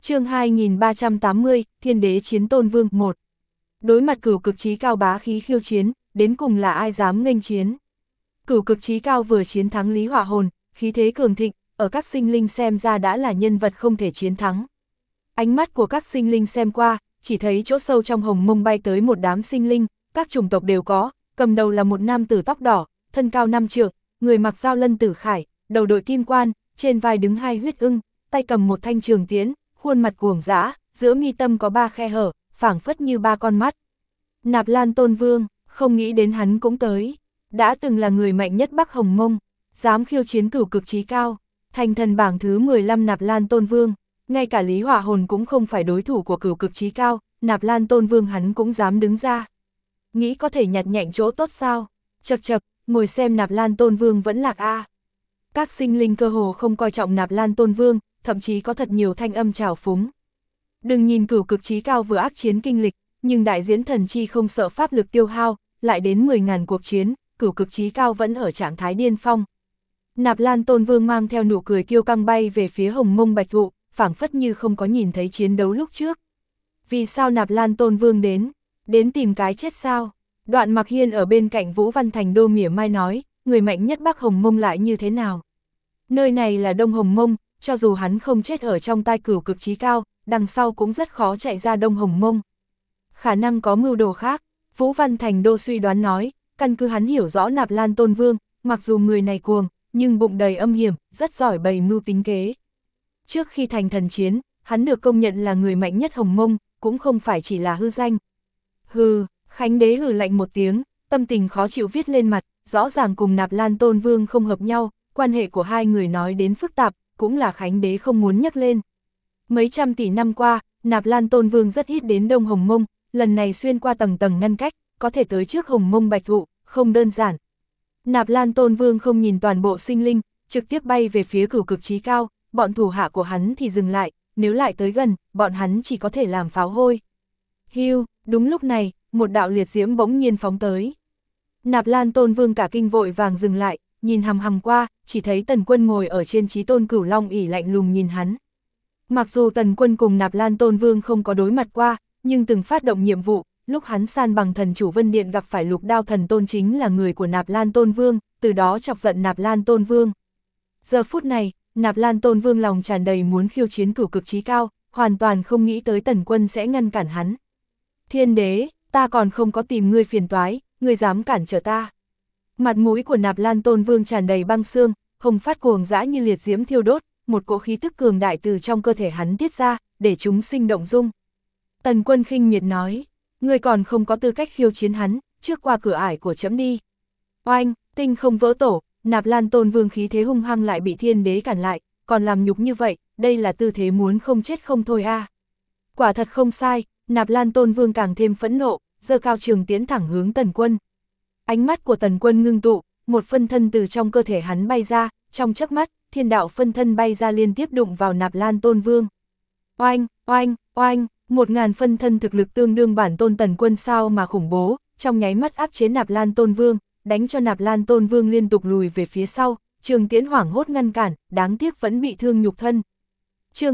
Chương 2380, Thiên Đế Chiến Tôn Vương 1. Đối mặt Cửu Cực Chí Cao bá khí khiêu chiến, đến cùng là ai dám nghênh chiến. Cửu Cực Chí Cao vừa chiến thắng Lý Hỏa Hồn, khí thế cường thịnh, ở các sinh linh xem ra đã là nhân vật không thể chiến thắng. Ánh mắt của các sinh linh xem qua, chỉ thấy chỗ sâu trong hồng mông bay tới một đám sinh linh, các chủng tộc đều có, cầm đầu là một nam tử tóc đỏ, thân cao 5 trượng, người mặc dao lân tử khải, đầu đội kim quan, trên vai đứng 2 huyết ưng, tay cầm một thanh trường tiễn, khuôn mặt cuồng dã, giữa mi tâm có 3 khe hở, phảng phất như 3 con mắt. Nạp Lan Tôn Vương, không nghĩ đến hắn cũng tới, đã từng là người mạnh nhất Bắc Hồng Mông, dám khiêu chiến Cửu Cực Chí Cao, thành thần bảng thứ 15 Nạp Lan Tôn Vương, ngay cả Lý Hỏa Hồn cũng không phải đối thủ của Cửu Cực Chí Cao, Nạp Lan Tôn Vương hắn cũng dám đứng ra. Nghĩ có thể nhặt nhạnh chỗ tốt sao? Chậc chậc, ngồi xem Nạp Lan Tôn Vương vẫn lạc a. Các sinh linh cơ hồ không coi trọng Nạp Lan Tôn Vương, thậm chí có thật nhiều thanh âm trào phúng. Đừng nhìn Cửu Cực Chí Cao vừa ác chiến kinh lịch, nhưng đại diễn thần chi không sợ pháp lực tiêu hao, lại đến 10.000 cuộc chiến, Cửu Cực Chí Cao vẫn ở trạng thái điên phong. Nạp Lan Tôn Vương mang theo nụ cười kiêu căng bay về phía hồng mông bạch thụ, phảng phất như không có nhìn thấy chiến đấu lúc trước. Vì sao Nạp Lan Tôn Vương đến? Đến tìm cái chết sao? Đoạn Mặc Hiên ở bên cạnh Vũ Văn Thành Đô mỉa mai nói, người mạnh nhất Bắc Hồng Mông lại như thế nào? Nơi này là Đông Hồng Mông, cho dù hắn không chết ở trong tay Cửu Cực Chí Cao, đằng sau cũng rất khó chạy ra Đông Hồng Mông. Khả năng có mưu đồ khác, Vũ Văn Thành Đô suy đoán nói, căn cứ hắn hiểu rõ Nạp Lan Tôn Vương, mặc dù người này cuồng, nhưng bụng đầy âm hiểm, rất giỏi bày mưu tính kế. Trước khi thành thần chiến, hắn được công nhận là người mạnh nhất Hồng Mông, cũng không phải chỉ là hư danh. Hừ, Khánh Đế hừ lạnh một tiếng, tâm tình khó chịu viết lên mặt, rõ ràng cùng Nạp Lan Tôn Vương không hợp nhau, quan hệ của hai người nói đến phức tạp, cũng là Khánh Đế không muốn nhắc lên. Mấy trăm tỷ năm qua, Nạp Lan Tôn Vương rất ít đến Đông Hồng Mông, lần này xuyên qua tầng tầng ngăn cách, có thể tới trước Hồng Mông bạch thụ, không đơn giản. Nạp Lan Tôn Vương không nhìn toàn bộ sinh linh, trực tiếp bay về phía Cửu Cực Chí Cao, bọn thủ hạ của hắn thì dừng lại, nếu lại tới gần, bọn hắn chỉ có thể làm pháo hôi. Hiu, đúng lúc này, một đạo liệt diễm bỗng nhiên phóng tới. Nạp Lan Tôn Vương cả kinh vội vàng dừng lại, nhìn hằm hằm qua, chỉ thấy Tần Quân ngồi ở trên Chí Tôn Cửu Long ỷ lạnh lùng nhìn hắn. Mặc dù Tần Quân cùng Nạp Lan Tôn Vương không có đối mặt qua, nhưng từng phát động nhiệm vụ, lúc hắn san bằng thần chủ Vân Điện gặp phải Lục Đao Thần Tôn chính là người của Nạp Lan Tôn Vương, từ đó chọc giận Nạp Lan Tôn Vương. Giờ phút này, Nạp Lan Tôn Vương lòng tràn đầy muốn khiêu chiến Cửu Cực Chí Cao, hoàn toàn không nghĩ tới Tần Quân sẽ ngăn cản hắn. Thiên Đế, ta còn không có tìm ngươi phiền toái, ngươi dám cản trở ta. Mặt mũi của Nạp Lan Tôn Vương tràn đầy băng xương, hồng phát cuồng dã như liệt diễm thiêu đốt, một cỗ khí tức cường đại từ trong cơ thể hắn tiết ra, để chúng sinh động dung. Tần Quân khinh miệt nói, ngươi còn không có tư cách khiêu chiến hắn, trước qua cửa ải của trẫm đi. Oanh, tinh không vỡ tổ, Nạp Lan Tôn Vương khí thế hung hăng lại bị Thiên Đế cản lại, còn làm nhục như vậy, đây là tư thế muốn không chết không thôi a. Quả thật không sai, Nạp Lan Tôn Vương càng thêm phẫn nộ, giơ cao trường tiễn thẳng hướng Tần Quân. Ánh mắt của Tần Quân ngưng tụ, một phân thân từ trong cơ thể hắn bay ra, trong chớp mắt, thiên đạo phân thân bay ra liên tiếp đụng vào Nạp Lan Tôn Vương. Oanh, oanh, oanh, 1000 phân thân thực lực tương đương bản tôn Tần Quân sao mà khủng bố, trong nháy mắt áp chế Nạp Lan Tôn Vương, đánh cho Nạp Lan Tôn Vương liên tục lùi về phía sau, trường tiễn hoảng hốt ngăn cản, đáng tiếc vẫn bị thương nhục thân. Chương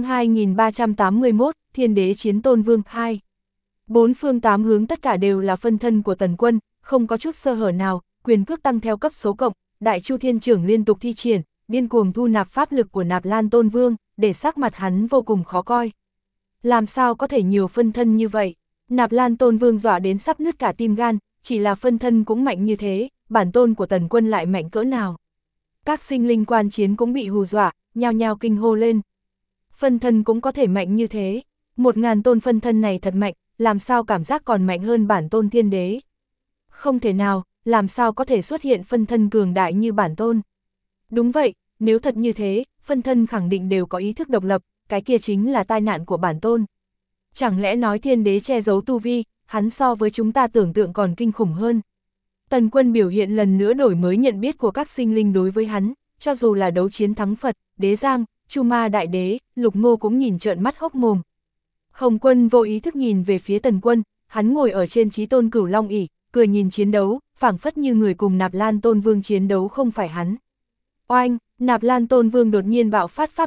2381, Thiên Đế Chiến Tôn Vương 2. Bốn phương tám hướng tất cả đều là phân thân của Tần Quân, không có chút sơ hở nào, quyền cước tăng theo cấp số cộng, Đại Chu Thiên Trưởng liên tục thi triển, điên cuồng thu nạp pháp lực của Nạp Lan Tôn Vương, để sắc mặt hắn vô cùng khó coi. Làm sao có thể nhiều phân thân như vậy? Nạp Lan Tôn Vương dọa đến sắp nứt cả tim gan, chỉ là phân thân cũng mạnh như thế, bản tôn của Tần Quân lại mạnh cỡ nào? Các sinh linh quan chiến cũng bị hù dọa, nhao nhao kinh hô lên. Phân thân cũng có thể mạnh như thế, 1000 tôn phân thân này thật mạnh, làm sao cảm giác còn mạnh hơn bản tôn Thiên Đế? Không thể nào, làm sao có thể xuất hiện phân thân cường đại như bản tôn? Đúng vậy, nếu thật như thế, phân thân khẳng định đều có ý thức độc lập, cái kia chính là tai nạn của bản tôn. Chẳng lẽ nói Thiên Đế che giấu tu vi, hắn so với chúng ta tưởng tượng còn kinh khủng hơn. Tần Quân biểu hiện lần nữa đổi mới nhận biết của các sinh linh đối với hắn, cho dù là đấu chiến thắng Phật, Đế Giang, Chu Ma Đại Đế, Lục Ngô cũng nhìn trợn mắt hốc mồm. Hồng Quân vô ý thức nhìn về phía Tần Quân, hắn ngồi ở trên Chí Tôn Cửu Long ỷ, cười nhìn chiến đấu, phảng phất như người cùng Nạp Lan Tôn Vương chiến đấu không phải hắn. Oanh, Nạp Lan Tôn Vương đột nhiên bạo phát pháp lực,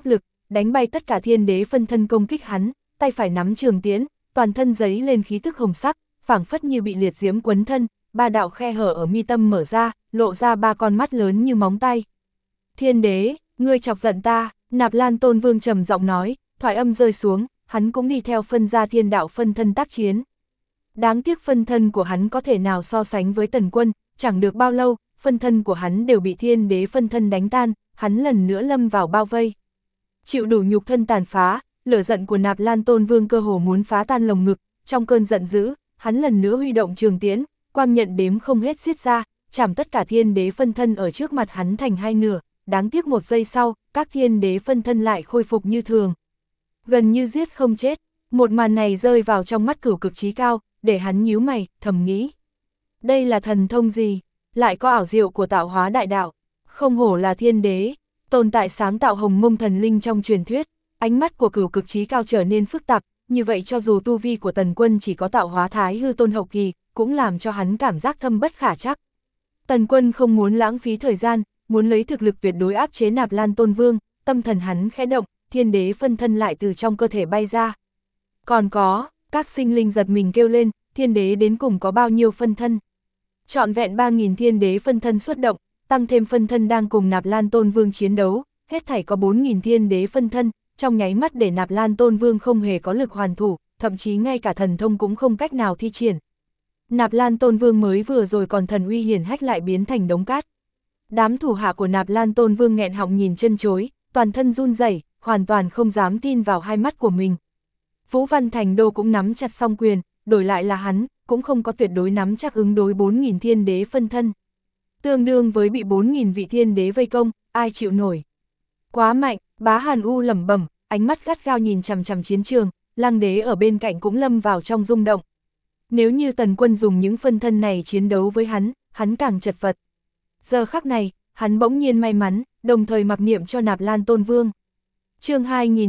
đánh bay tất cả thiên đế phân thân công kích hắn, tay phải nắm trường tiễn, toàn thân giấy lên khí tức hồng sắc, phảng phất như bị liệt diễm quấn thân, ba đạo khe hở ở mi tâm mở ra, lộ ra ba con mắt lớn như móng tay. Thiên đế, ngươi chọc giận ta, Nạp Lan Tôn Vương trầm giọng nói, thoại âm rơi xuống, hắn cũng đi theo phân ra thiên đạo phân thân tác chiến. Đáng tiếc phân thân của hắn có thể nào so sánh với Tần Quân, chẳng được bao lâu, phân thân của hắn đều bị thiên đế phân thân đánh tan, hắn lần nữa lâm vào bao vây. Chịu đủ nhục thân tàn phá, lửa giận của Nạp Lan Tôn Vương cơ hồ muốn phá tan lồng ngực, trong cơn giận dữ, hắn lần nữa huy động trường tiễn, quang nhận đếm không hết xiết ra, chảm tất cả thiên đế phân thân ở trước mặt hắn thành hai nửa, đáng tiếc một giây sau, các thiên đế phân thân lại khôi phục như thường. Gần như giết không chết, một màn này rơi vào trong mắt Cửu Cực Chí Cao, để hắn nhíu mày, thầm nghĩ. Đây là thần thông gì? Lại có ảo diệu của tạo hóa đại đạo, không hổ là thiên đế, tồn tại sáng tạo hồng mông thần linh trong truyền thuyết. Ánh mắt của Cửu Cực Chí Cao trở nên phức tạp, như vậy cho dù tu vi của Tần Quân chỉ có tạo hóa thái hư tôn hậu kỳ, cũng làm cho hắn cảm giác thâm bất khả trắc. Tần Quân không muốn lãng phí thời gian, muốn lấy thực lực tuyệt đối áp chế Nạp Lan Tôn Vương, tâm thần hắn khẽ động, thiên đế phân thân lại từ trong cơ thể bay ra. Còn có, các sinh linh giật mình kêu lên, thiên đế đến cùng có bao nhiêu phân thân? Trọn vẹn 3.000 thiên đế phân thân xuất động, tăng thêm phân thân đang cùng Nạp Lan Tôn Vương chiến đấu, hết thảy có 4.000 thiên đế phân thân, trong nháy mắt để Nạp Lan Tôn Vương không hề có lực hoàn thủ, thậm chí ngay cả thần thông cũng không cách nào thi triển. Nạp Lan Tôn Vương mới vừa rồi còn thần uy hiển hách lại biến thành đống cát. Đám thủ hạ của Nạp Lan Tôn Vương nghẹn họng nhìn chân chối, toàn thân run rẩy, hoàn toàn không dám tin vào hai mắt của mình. Vũ Văn Thành Đô cũng nắm chặt song quyền, đổi lại là hắn, cũng không có tuyệt đối nắm chắc ứng đối 4.000 thiên đế phân thân. Tương đương với bị 4.000 vị thiên đế vây công, ai chịu nổi. Quá mạnh, Bá Hàn U lẩm bẩm, ánh mắt gắt gao nhìn chằm chằm chiến trường, Lăng Đế ở bên cạnh cũng lâm vào trong rung động. Nếu như Tần Quân dùng những phân thân này chiến đấu với hắn càng chật vật. Giờ khắc này, hắn bỗng nhiên may mắn, đồng thời mặc niệm cho Nạp Lan Tôn Vương. Chương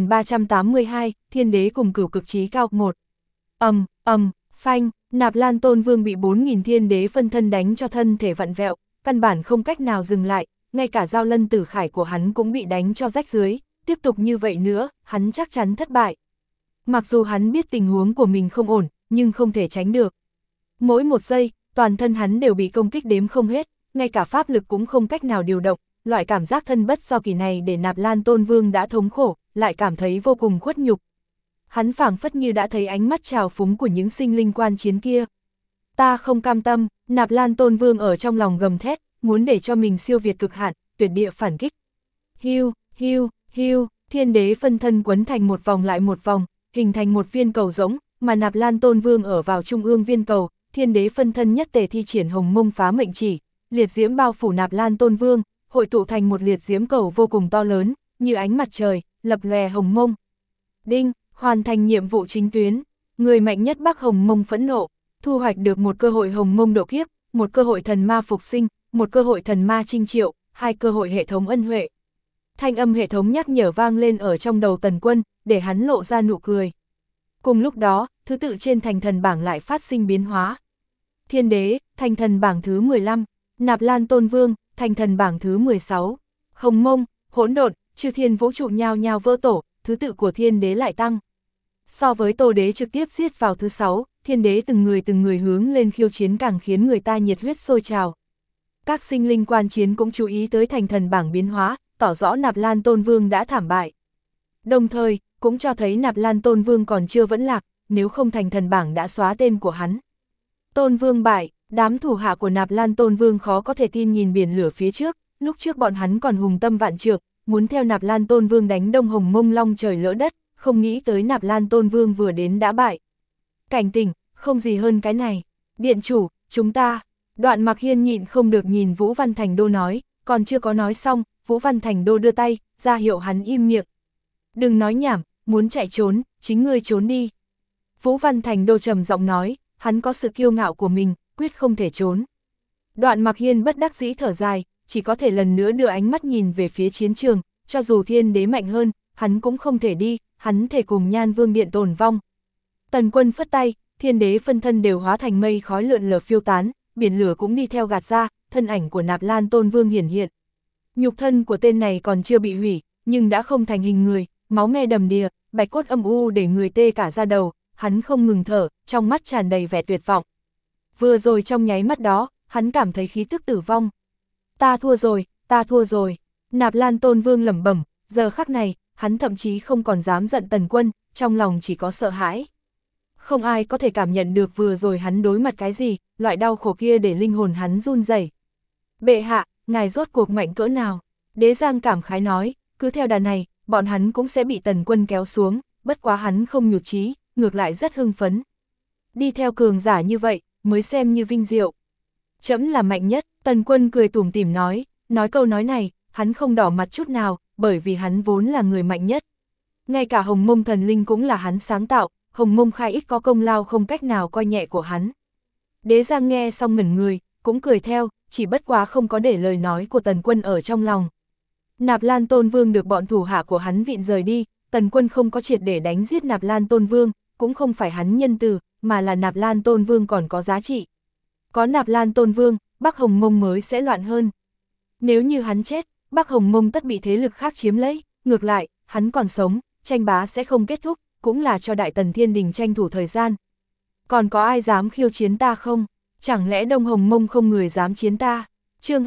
2382, Thiên Đế cùng Cửu Cực Chí Cao 1. Phanh, Nạp Lan Tôn Vương bị 4.000 thiên đế phân thân đánh cho thân thể vặn vẹo, căn bản không cách nào dừng lại, ngay cả Giao Lân Tử Khải của hắn cũng bị đánh cho rách dưới, tiếp tục như vậy nữa, hắn chắc chắn thất bại. Mặc dù hắn biết tình huống của mình không ổn, nhưng không thể tránh được. Mỗi một giây, toàn thân hắn đều bị công kích đếm không hết, ngay cả pháp lực cũng không cách nào điều động, loại cảm giác thân bất do kỳ này để Nạp Lan Tôn Vương đã thống khổ, lại cảm thấy vô cùng khuất nhục. Hắn phảng phất như đã thấy ánh mắt trào phúng của những sinh linh quan chiến kia. Ta không cam tâm, Nạp Lan Tôn Vương ở trong lòng gầm thét, muốn để cho mình siêu việt cực hạn, tuyệt địa phản kích. Hiu, thiên đế phân thân quấn thành một vòng lại một vòng, hình thành một viên cầu rỗng, mà Nạp Lan Tôn Vương ở vào trung ương viên cầu, thiên đế phân thân nhất tề thi triển hồng mông phá mệnh chỉ, liệt diễm bao phủ Nạp Lan Tôn Vương, hội tụ thành một liệt diễm cầu vô cùng to lớn, như ánh mặt trời, lập lòe hồng mông. Đinh, hoàn thành nhiệm vụ chính tuyến, người mạnh nhất Bắc Hồng Mông phẫn nộ, thu hoạch được một cơ hội hồng mông độ kiếp, một cơ hội thần ma phục sinh, một cơ hội thần ma trinh triệu, 2 cơ hội hệ thống ân huệ. Thanh âm hệ thống nhắc nhở vang lên ở trong đầu Tần Quân, để hắn lộ ra nụ cười. Cùng lúc đó, thứ tự trên thành thần bảng lại phát sinh biến hóa. Thiên đế, thành thần bảng thứ 15, Nạp Lan Tôn Vương, thành thần bảng thứ 16, Hồng Mông, hỗn độn, chư thiên vũ trụ nhao nhao vỡ tổ, thứ tự của thiên đế lại tăng. So với Tô đế trực tiếp giết vào thứ 6, thiên đế từng người hướng lên khiêu chiến càng khiến người ta nhiệt huyết sôi trào. Các sinh linh quan chiến cũng chú ý tới thành thần bảng biến hóa, tỏ rõ Nạp Lan Tôn Vương đã thảm bại. Đồng thời, cũng cho thấy Nạp Lan Tôn Vương còn chưa vẫn lạc, nếu không thành thần bảng đã xóa tên của hắn. Tôn Vương bại, đám thủ hạ của Nạp Lan Tôn Vương khó có thể tin nhìn biển lửa phía trước, lúc trước bọn hắn còn hùng tâm vạn trượng, muốn theo Nạp Lan Tôn Vương đánh Đông Hồng Mông long trời lỡ đất, không nghĩ tới Nạp Lan Tôn Vương vừa đến đã bại. Cảnh tỉnh, không gì hơn cái này. Điện chủ, chúng ta. Đoạn Mặc Hiên nhịn không được nhìn Vũ Văn Thành Đô nói, còn chưa có nói xong, Vũ Văn Thành Đô đưa tay, ra hiệu hắn im miệng. Đừng nói nhảm, muốn chạy trốn, chính ngươi trốn đi. Vũ Văn Thành Đô trầm giọng nói, hắn có sự kiêu ngạo của mình, quyết không thể trốn. Đoạn Mặc Hiên bất đắc dĩ thở dài, chỉ có thể lần nữa đưa ánh mắt nhìn về phía chiến trường, cho dù thiên đế mạnh hơn, hắn cũng không thể đi, hắn thể cùng Nhan Vương Điện tồn vong. Tần Quân phất tay, thiên đế phân thân đều hóa thành mây khói lượn lờ phiêu tán, biển lửa cũng đi theo gạt ra, thân ảnh của Nạp Lan Tôn Vương hiển hiện. Nhục thân của tên này còn chưa bị hủy, nhưng đã không thành hình người, máu me đầm đìa, bạch cốt âm u để người tê cả da đầu, hắn không ngừng thở, trong mắt tràn đầy vẻ tuyệt vọng. Vừa rồi trong nháy mắt đó, hắn cảm thấy khí tức tử vong. Ta thua rồi, ta thua rồi. Nạp Lan Tôn Vương lẩm bẩm, giờ khắc này, hắn thậm chí không còn dám giận Tần Quân, trong lòng chỉ có sợ hãi. Không ai có thể cảm nhận được vừa rồi hắn đối mặt cái gì, loại đau khổ kia để linh hồn hắn run rẩy. Bệ hạ, ngài rốt cuộc mạnh cỡ nào? Đế Giang cảm khái nói, cứ theo đà này, bọn hắn cũng sẽ bị Tần Quân kéo xuống, bất quá hắn không nhụt chí, ngược lại rất hưng phấn. Đi theo cường giả như vậy, mới xem như vinh diệu. Trẫm là mạnh nhất, Tần Quân cười tủm tỉm nói câu nói này, hắn không đỏ mặt chút nào, bởi vì hắn vốn là người mạnh nhất. Ngay cả Hồng Mông thần linh cũng là hắn sáng tạo, Hồng Mông khai ít có công lao không cách nào coi nhẹ của hắn. Đế Giang nghe xong ngẩn người, cũng cười theo, chỉ bất quá không có để lời nói của Tần Quân ở trong lòng. Nạp Lan Tôn Vương được bọn thủ hạ của hắn vịn rời đi, Tần Quân không có triệt để đánh giết Nạp Lan Tôn Vương, cũng không phải hắn nhân từ, mà là Nạp Lan Tôn Vương còn có giá trị. Có Nạp Lan Tôn Vương, Bắc Hồng Mông mới sẽ loạn hơn. Nếu như hắn chết, Bắc Hồng Mông tất bị thế lực khác chiếm lấy, ngược lại, hắn còn sống, tranh bá sẽ không kết thúc, cũng là cho Đại Tần Thiên Đình tranh thủ thời gian. Còn có ai dám khiêu chiến ta không? Chẳng lẽ Đông Hồng Mông không người dám chiến ta? Chương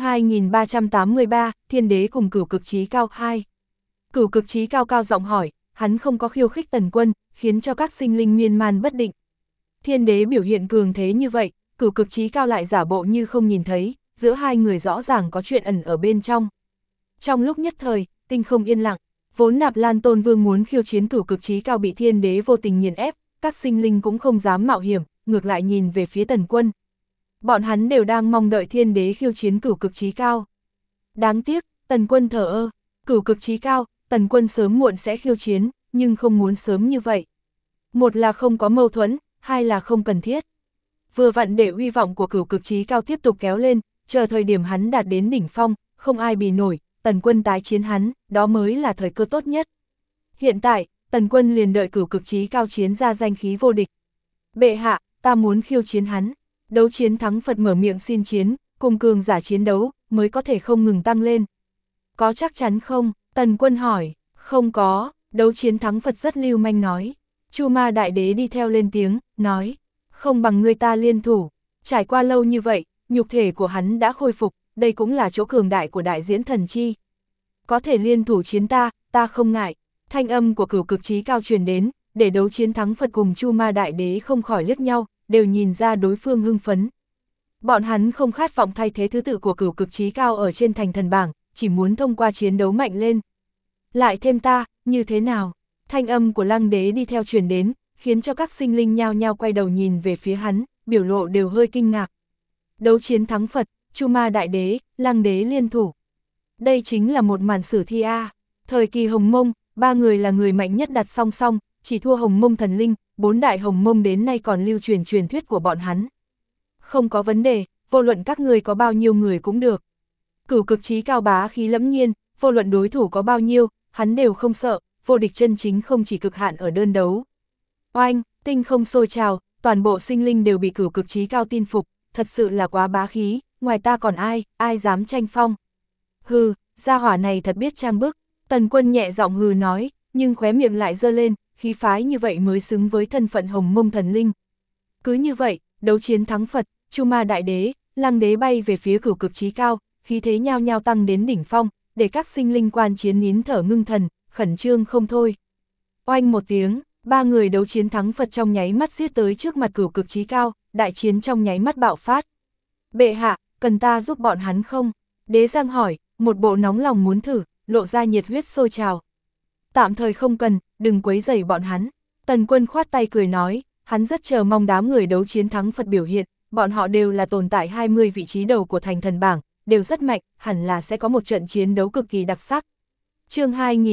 2383, Thiên Đế cùng Cửu Cực Chí Cao 2. Cửu Cực Chí Cao cao giọng hỏi, hắn không có khiêu khích Tần Quân, khiến cho các sinh linh miên man bất định. Thiên Đế biểu hiện cường thế như vậy, Cửu Cực Chí Cao lại giả bộ như không nhìn thấy, giữa hai người rõ ràng có chuyện ẩn ở bên trong. Trong lúc nhất thời, tinh không yên lặng, vốn Nạp Lan Tôn Vương muốn khiêu chiến Cửu Cực Chí Cao bị Thiên Đế vô tình nghiền ép, các sinh linh cũng không dám mạo hiểm, ngược lại nhìn về phía Tần Quân. Bọn hắn đều đang mong đợi Thiên Đế khiêu chiến Cửu Cực Chí Cao. Đáng tiếc, Tần Quân thờ ơ, Cửu Cực Chí Cao, Tần Quân sớm muộn sẽ khiêu chiến, nhưng không muốn sớm như vậy. Một là không có mâu thuẫn, hai là không cần thiết. Vừa vặn để uy vọng của Cửu Cực Chí Cao tiếp tục kéo lên, chờ thời điểm hắn đạt đến đỉnh phong, không ai bì nổi, Tần Quân tái chiến hắn, đó mới là thời cơ tốt nhất. Hiện tại, Tần Quân liền đợi Cửu Cực Chí Cao chiến ra danh khí vô địch. Bệ hạ, ta muốn khiêu chiến hắn. Đấu chiến thắng Phật mở miệng xin chiến, cùng cường giả chiến đấu, mới có thể không ngừng tăng lên. Có chắc chắn không? Tần Quân hỏi. Không có, đấu chiến thắng Phật rất lưu manh nói. Chu Ma Đại Đế đi theo lên tiếng, nói. Không bằng người ta liên thủ. Trải qua lâu như vậy, nhục thể của hắn đã khôi phục, đây cũng là chỗ cường đại của đại diễn thần chi. Có thể liên thủ chiến ta không ngại. Thanh âm của Cửu Cực Chí Cao truyền đến, để đấu chiến thắng Phật cùng Chu Ma Đại Đế không khỏi liếc nhau, đều nhìn ra đối phương hưng phấn. Bọn hắn không khát vọng thay thế thứ tự của Cửu Cực Chí Cao ở trên thành thần bảng, chỉ muốn thông qua chiến đấu mạnh lên. Lại thêm ta, như thế nào? Thanh âm của Lăng Đế đi theo truyền đến, khiến cho các sinh linh nhao nhao quay đầu nhìn về phía hắn, biểu lộ đều hơi kinh ngạc. Đấu chiến thắng Phật, Chu Ma Đại Đế, Lăng Đế liên thủ. Đây chính là một màn sử thi A. Thời kỳ Hồng Mông, ba người là người mạnh nhất đặt song song, chỉ thua Hồng Mông thần linh, 4 đại Hồng Mông đến nay còn lưu truyền truyền thuyết của bọn hắn. Không có vấn đề, vô luận các người có bao nhiêu người cũng được. Cửu Cực Chí Cao bá khí lẫm nhiên, vô luận đối thủ có bao nhiêu, hắn đều không sợ, vô địch chân chính không chỉ cực hạn ở đơn đấu. Oanh, tinh không sôi trào, toàn bộ sinh linh đều bị Cửu Cực Chí Cao tin phục, thật sự là quá bá khí, ngoài ta còn ai dám tranh phong. Hừ, gia hỏa này thật biết trang bức, Tần Quân nhẹ giọng hừ nói, nhưng khóe miệng lại giơ lên, khí phái như vậy mới xứng với thân phận Hồng Mông thần linh. Cứ như vậy, đấu chiến thắng Phật, Chu Ma Đại Đế, Lăng Đế bay về phía Cửu Cực Chí Cao, khí thế nhao nhao tăng đến đỉnh phong, để các sinh linh quan chiến nín thở ngưng thần, khẩn trương không thôi. Oanh một tiếng, ba người đấu chiến thắng Phật trong nháy mắt giết tới trước mặt Cửu Cực Chí Cao, đại chiến trong nháy mắt bạo phát. Bệ hạ, cần ta giúp bọn hắn không? Đế Giang hỏi, một bộ nóng lòng muốn thử, lộ ra nhiệt huyết sôi trào. Tạm thời không cần, đừng quấy rầy bọn hắn. Tần Quân khoát tay cười nói, hắn rất chờ mong đám người đấu chiến thắng Phật biểu hiện, bọn họ đều là tồn tại 20 vị trí đầu của thành thần bảng, đều rất mạnh, hẳn là sẽ có một trận chiến đấu cực kỳ đặc sắc. Chương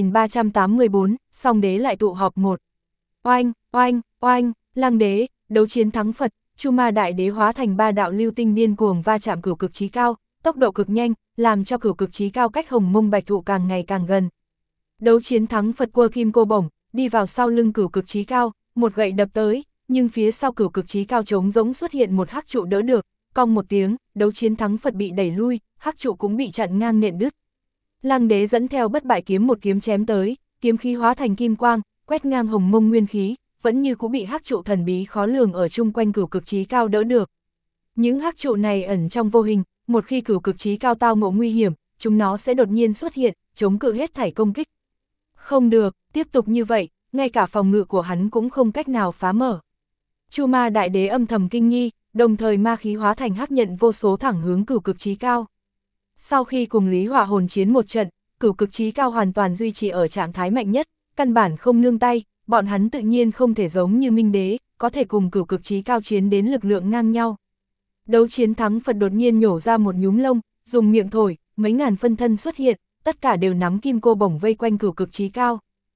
2384, Song Đế lại tụ họp 1. Oanh, oanh, oanh, Lăng Đế, đấu chiến thắng Phật, Chu Ma Đại Đế hóa thành ba đạo lưu tinh điên cuồng va chạm Cửu Cực Chí Cao, tốc độ cực nhanh, làm cho Cửu Cực Chí Cao cách Hồng Mông Bạch Thụ càng ngày càng gần. Đấu chiến thắng Phật quơ kim cô bổng, đi vào sau lưng Cửu Cực Chí Cao, một gậy đập tới, nhưng phía sau Cửu Cực Chí Cao trống rỗng xuất hiện một hắc trụ đỡ được, cong một tiếng, đấu chiến thắng Phật bị đẩy lui, hắc trụ cũng bị chặn ngang nện đứt. Lăng Đế dẫn theo bất bại kiếm một kiếm chém tới, kiếm khí hóa thành kim quang, quét ngang hồng mông nguyên khí, vẫn như cũng bị hắc trụ thần bí khó lường ở chung quanh cửu cực chí cao đỡ được. Những hắc trụ này ẩn trong vô hình, một khi cửu cực chí cao tao ngộ nguy hiểm, chúng nó sẽ đột nhiên xuất hiện, chống cự hết thảy công kích. Không được, tiếp tục như vậy, ngay cả phòng ngự của hắn cũng không cách nào phá mở. Chu Ma Đại Đế âm thầm kinh nghi, đồng thời ma khí hóa thành hắc nhận vô số thẳng hướng cửu cực chí cao. Sau khi cùng Lý Hỏa Hồn chiến một trận, cửu cực chí cao hoàn toàn duy trì ở trạng thái mạnh nhất, căn bản không nương tay, bọn hắn tự nhiên không thể giống như Minh Đế, có thể cùng cửu cực chí cao chiến đến lực lượng ngang nhau. Đấu chiến thắng Phật đột nhiên nhổ ra một nhúm lông, dùng miệng thổi, mấy ngàn phân thân xuất hiện, tất cả đều nắm kim cô bổng vây quanh cửu cực chí cao.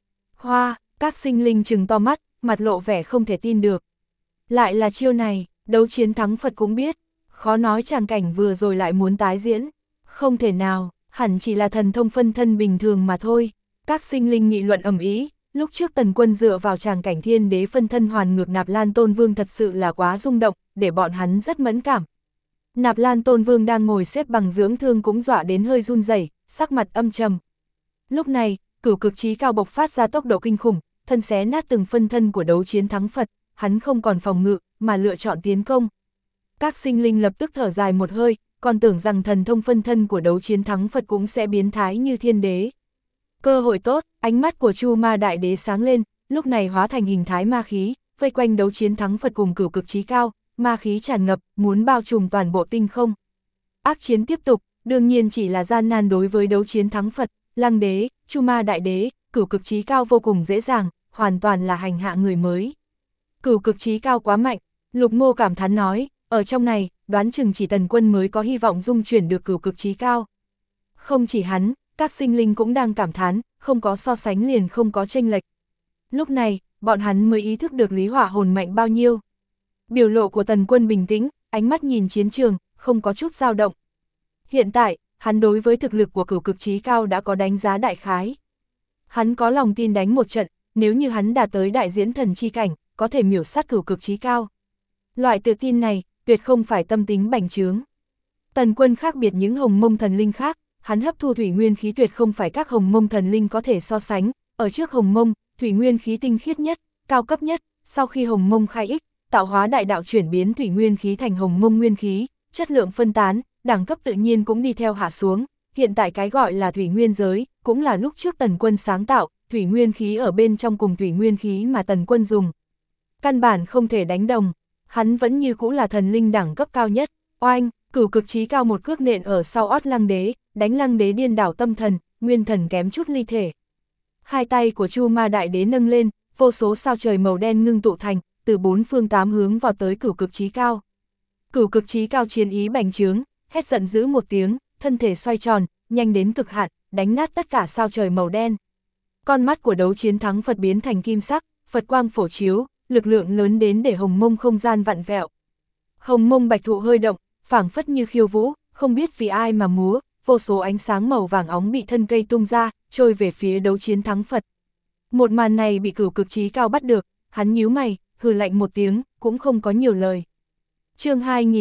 Hoa, các sinh linh trừng to mắt, mặt lộ vẻ không thể tin được. Lại là chiêu này, đấu chiến thắng Phật cũng biết, khó nói tràng cảnh vừa rồi lại muốn tái diễn. Không thể nào, hẳn chỉ là thần thông phân thân bình thường mà thôi. Các sinh linh nghị luận ầm ĩ, lúc trước Tần Quân dựa vào tràng cảnh thiên đế phân thân hoàn ngược Nạp Lan Tôn Vương thật sự là quá rung động, để bọn hắn rất mẫn cảm. Nạp Lan Tôn Vương đang ngồi xếp bằng dưỡng thương cũng dọa đến hơi run rẩy, sắc mặt âm trầm. Lúc này, cửu cực chí cao bộc phát ra tốc độ kinh khủng, thân xé nát từng phân thân của đấu chiến thắng Phật, hắn không còn phòng ngự, mà lựa chọn tiến công. Các sinh linh lập tức thở dài một hơi, còn tưởng rằng thần thông phân thân của đấu chiến thắng Phật cũng sẽ biến thái như thiên đế. Cơ hội tốt, ánh mắt của Chu Ma Đại Đế sáng lên, lúc này hóa thành hình thái ma khí, vây quanh đấu chiến thắng Phật cùng cửu cực chí cao, ma khí tràn ngập, muốn bao trùm toàn bộ tinh không. Ác chiến tiếp tục, đương nhiên chỉ là gian nan đối với đấu chiến thắng Phật, Lăng Đế, Chu Ma Đại Đế, cửu cực chí cao vô cùng dễ dàng, hoàn toàn là hành hạ người mới. Cửu cực chí cao quá mạnh, Lục Ngô cảm thán nói, ở trong này, đoán chừng chỉ Tần Quân mới có hy vọng dung chuyển được cửu cực chí cao. Không chỉ hắn, các sinh linh cũng đang cảm thán, không có so sánh liền không có chênh lệch. Lúc này, bọn hắn mới ý thức được Lý Hỏa Hồn mạnh bao nhiêu. Biểu lộ của Tần Quân bình tĩnh, ánh mắt nhìn chiến trường, không có chút dao động. Hiện tại, hắn đối với thực lực của cửu cực chí cao đã có đánh giá đại khái. Hắn có lòng tin đánh một trận, nếu như hắn đạt tới đại diễn thần chi cảnh, có thể miểu sát cửu cực chí cao. Loại tự tin này, tuyệt không phải tâm tính bành trướng. Tần Quân khác biệt những hồng mông thần linh khác, hắn hấp thu thủy nguyên khí tuyệt không phải các hồng mông thần linh có thể so sánh, ở trước hồng mông, thủy nguyên khí tinh khiết nhất, cao cấp nhất, sau khi hồng mông khai ích, tạo hóa đại đạo chuyển biến thủy nguyên khí thành hồng mông nguyên khí, chất lượng phân tán, đẳng cấp tự nhiên cũng đi theo hạ xuống, hiện tại cái gọi là thủy nguyên giới, cũng là lúc trước Tần Quân sáng tạo, thủy nguyên khí ở bên trong cùng thủy nguyên khí mà Tần Quân dùng. Căn bản không thể đánh đồng, hắn vẫn như cũ là thần linh đẳng cấp cao nhất, oanh, cửu cực chí cao một cước nện ở sau ót Lăng Đế, đánh Lăng Đế điên đảo tâm thần, nguyên thần kém chút ly thể. Hai tay của Chu Ma Đại Đế nâng lên, vô số sao trời màu đen ngưng tụ thành, từ bốn phương tám hướng vào tới cửu cực chí cao. Cửu cực chí cao chiến ý bành trướng, hét giận dữ một tiếng, thân thể xoay tròn, nhanh đến cực hạn, đánh nát tất cả sao trời màu đen. Con mắt của đấu chiến thắng Phật biến thành kim sắc, Phật quang phổ chiếu, lực lượng lớn đến để hồng mông không gian vặn vẹo. Hồng mông bạch thụ hơi động, phảng phất như khiêu vũ, không biết vì ai mà múa, vô số ánh sáng màu vàng óng bị thân cây tung ra, trôi về phía đấu chiến thắng Phật. Một màn này bị cửu cực chí cao bắt được, hắn nhíu mày, hừ lạnh một tiếng, cũng không có nhiều lời. Chương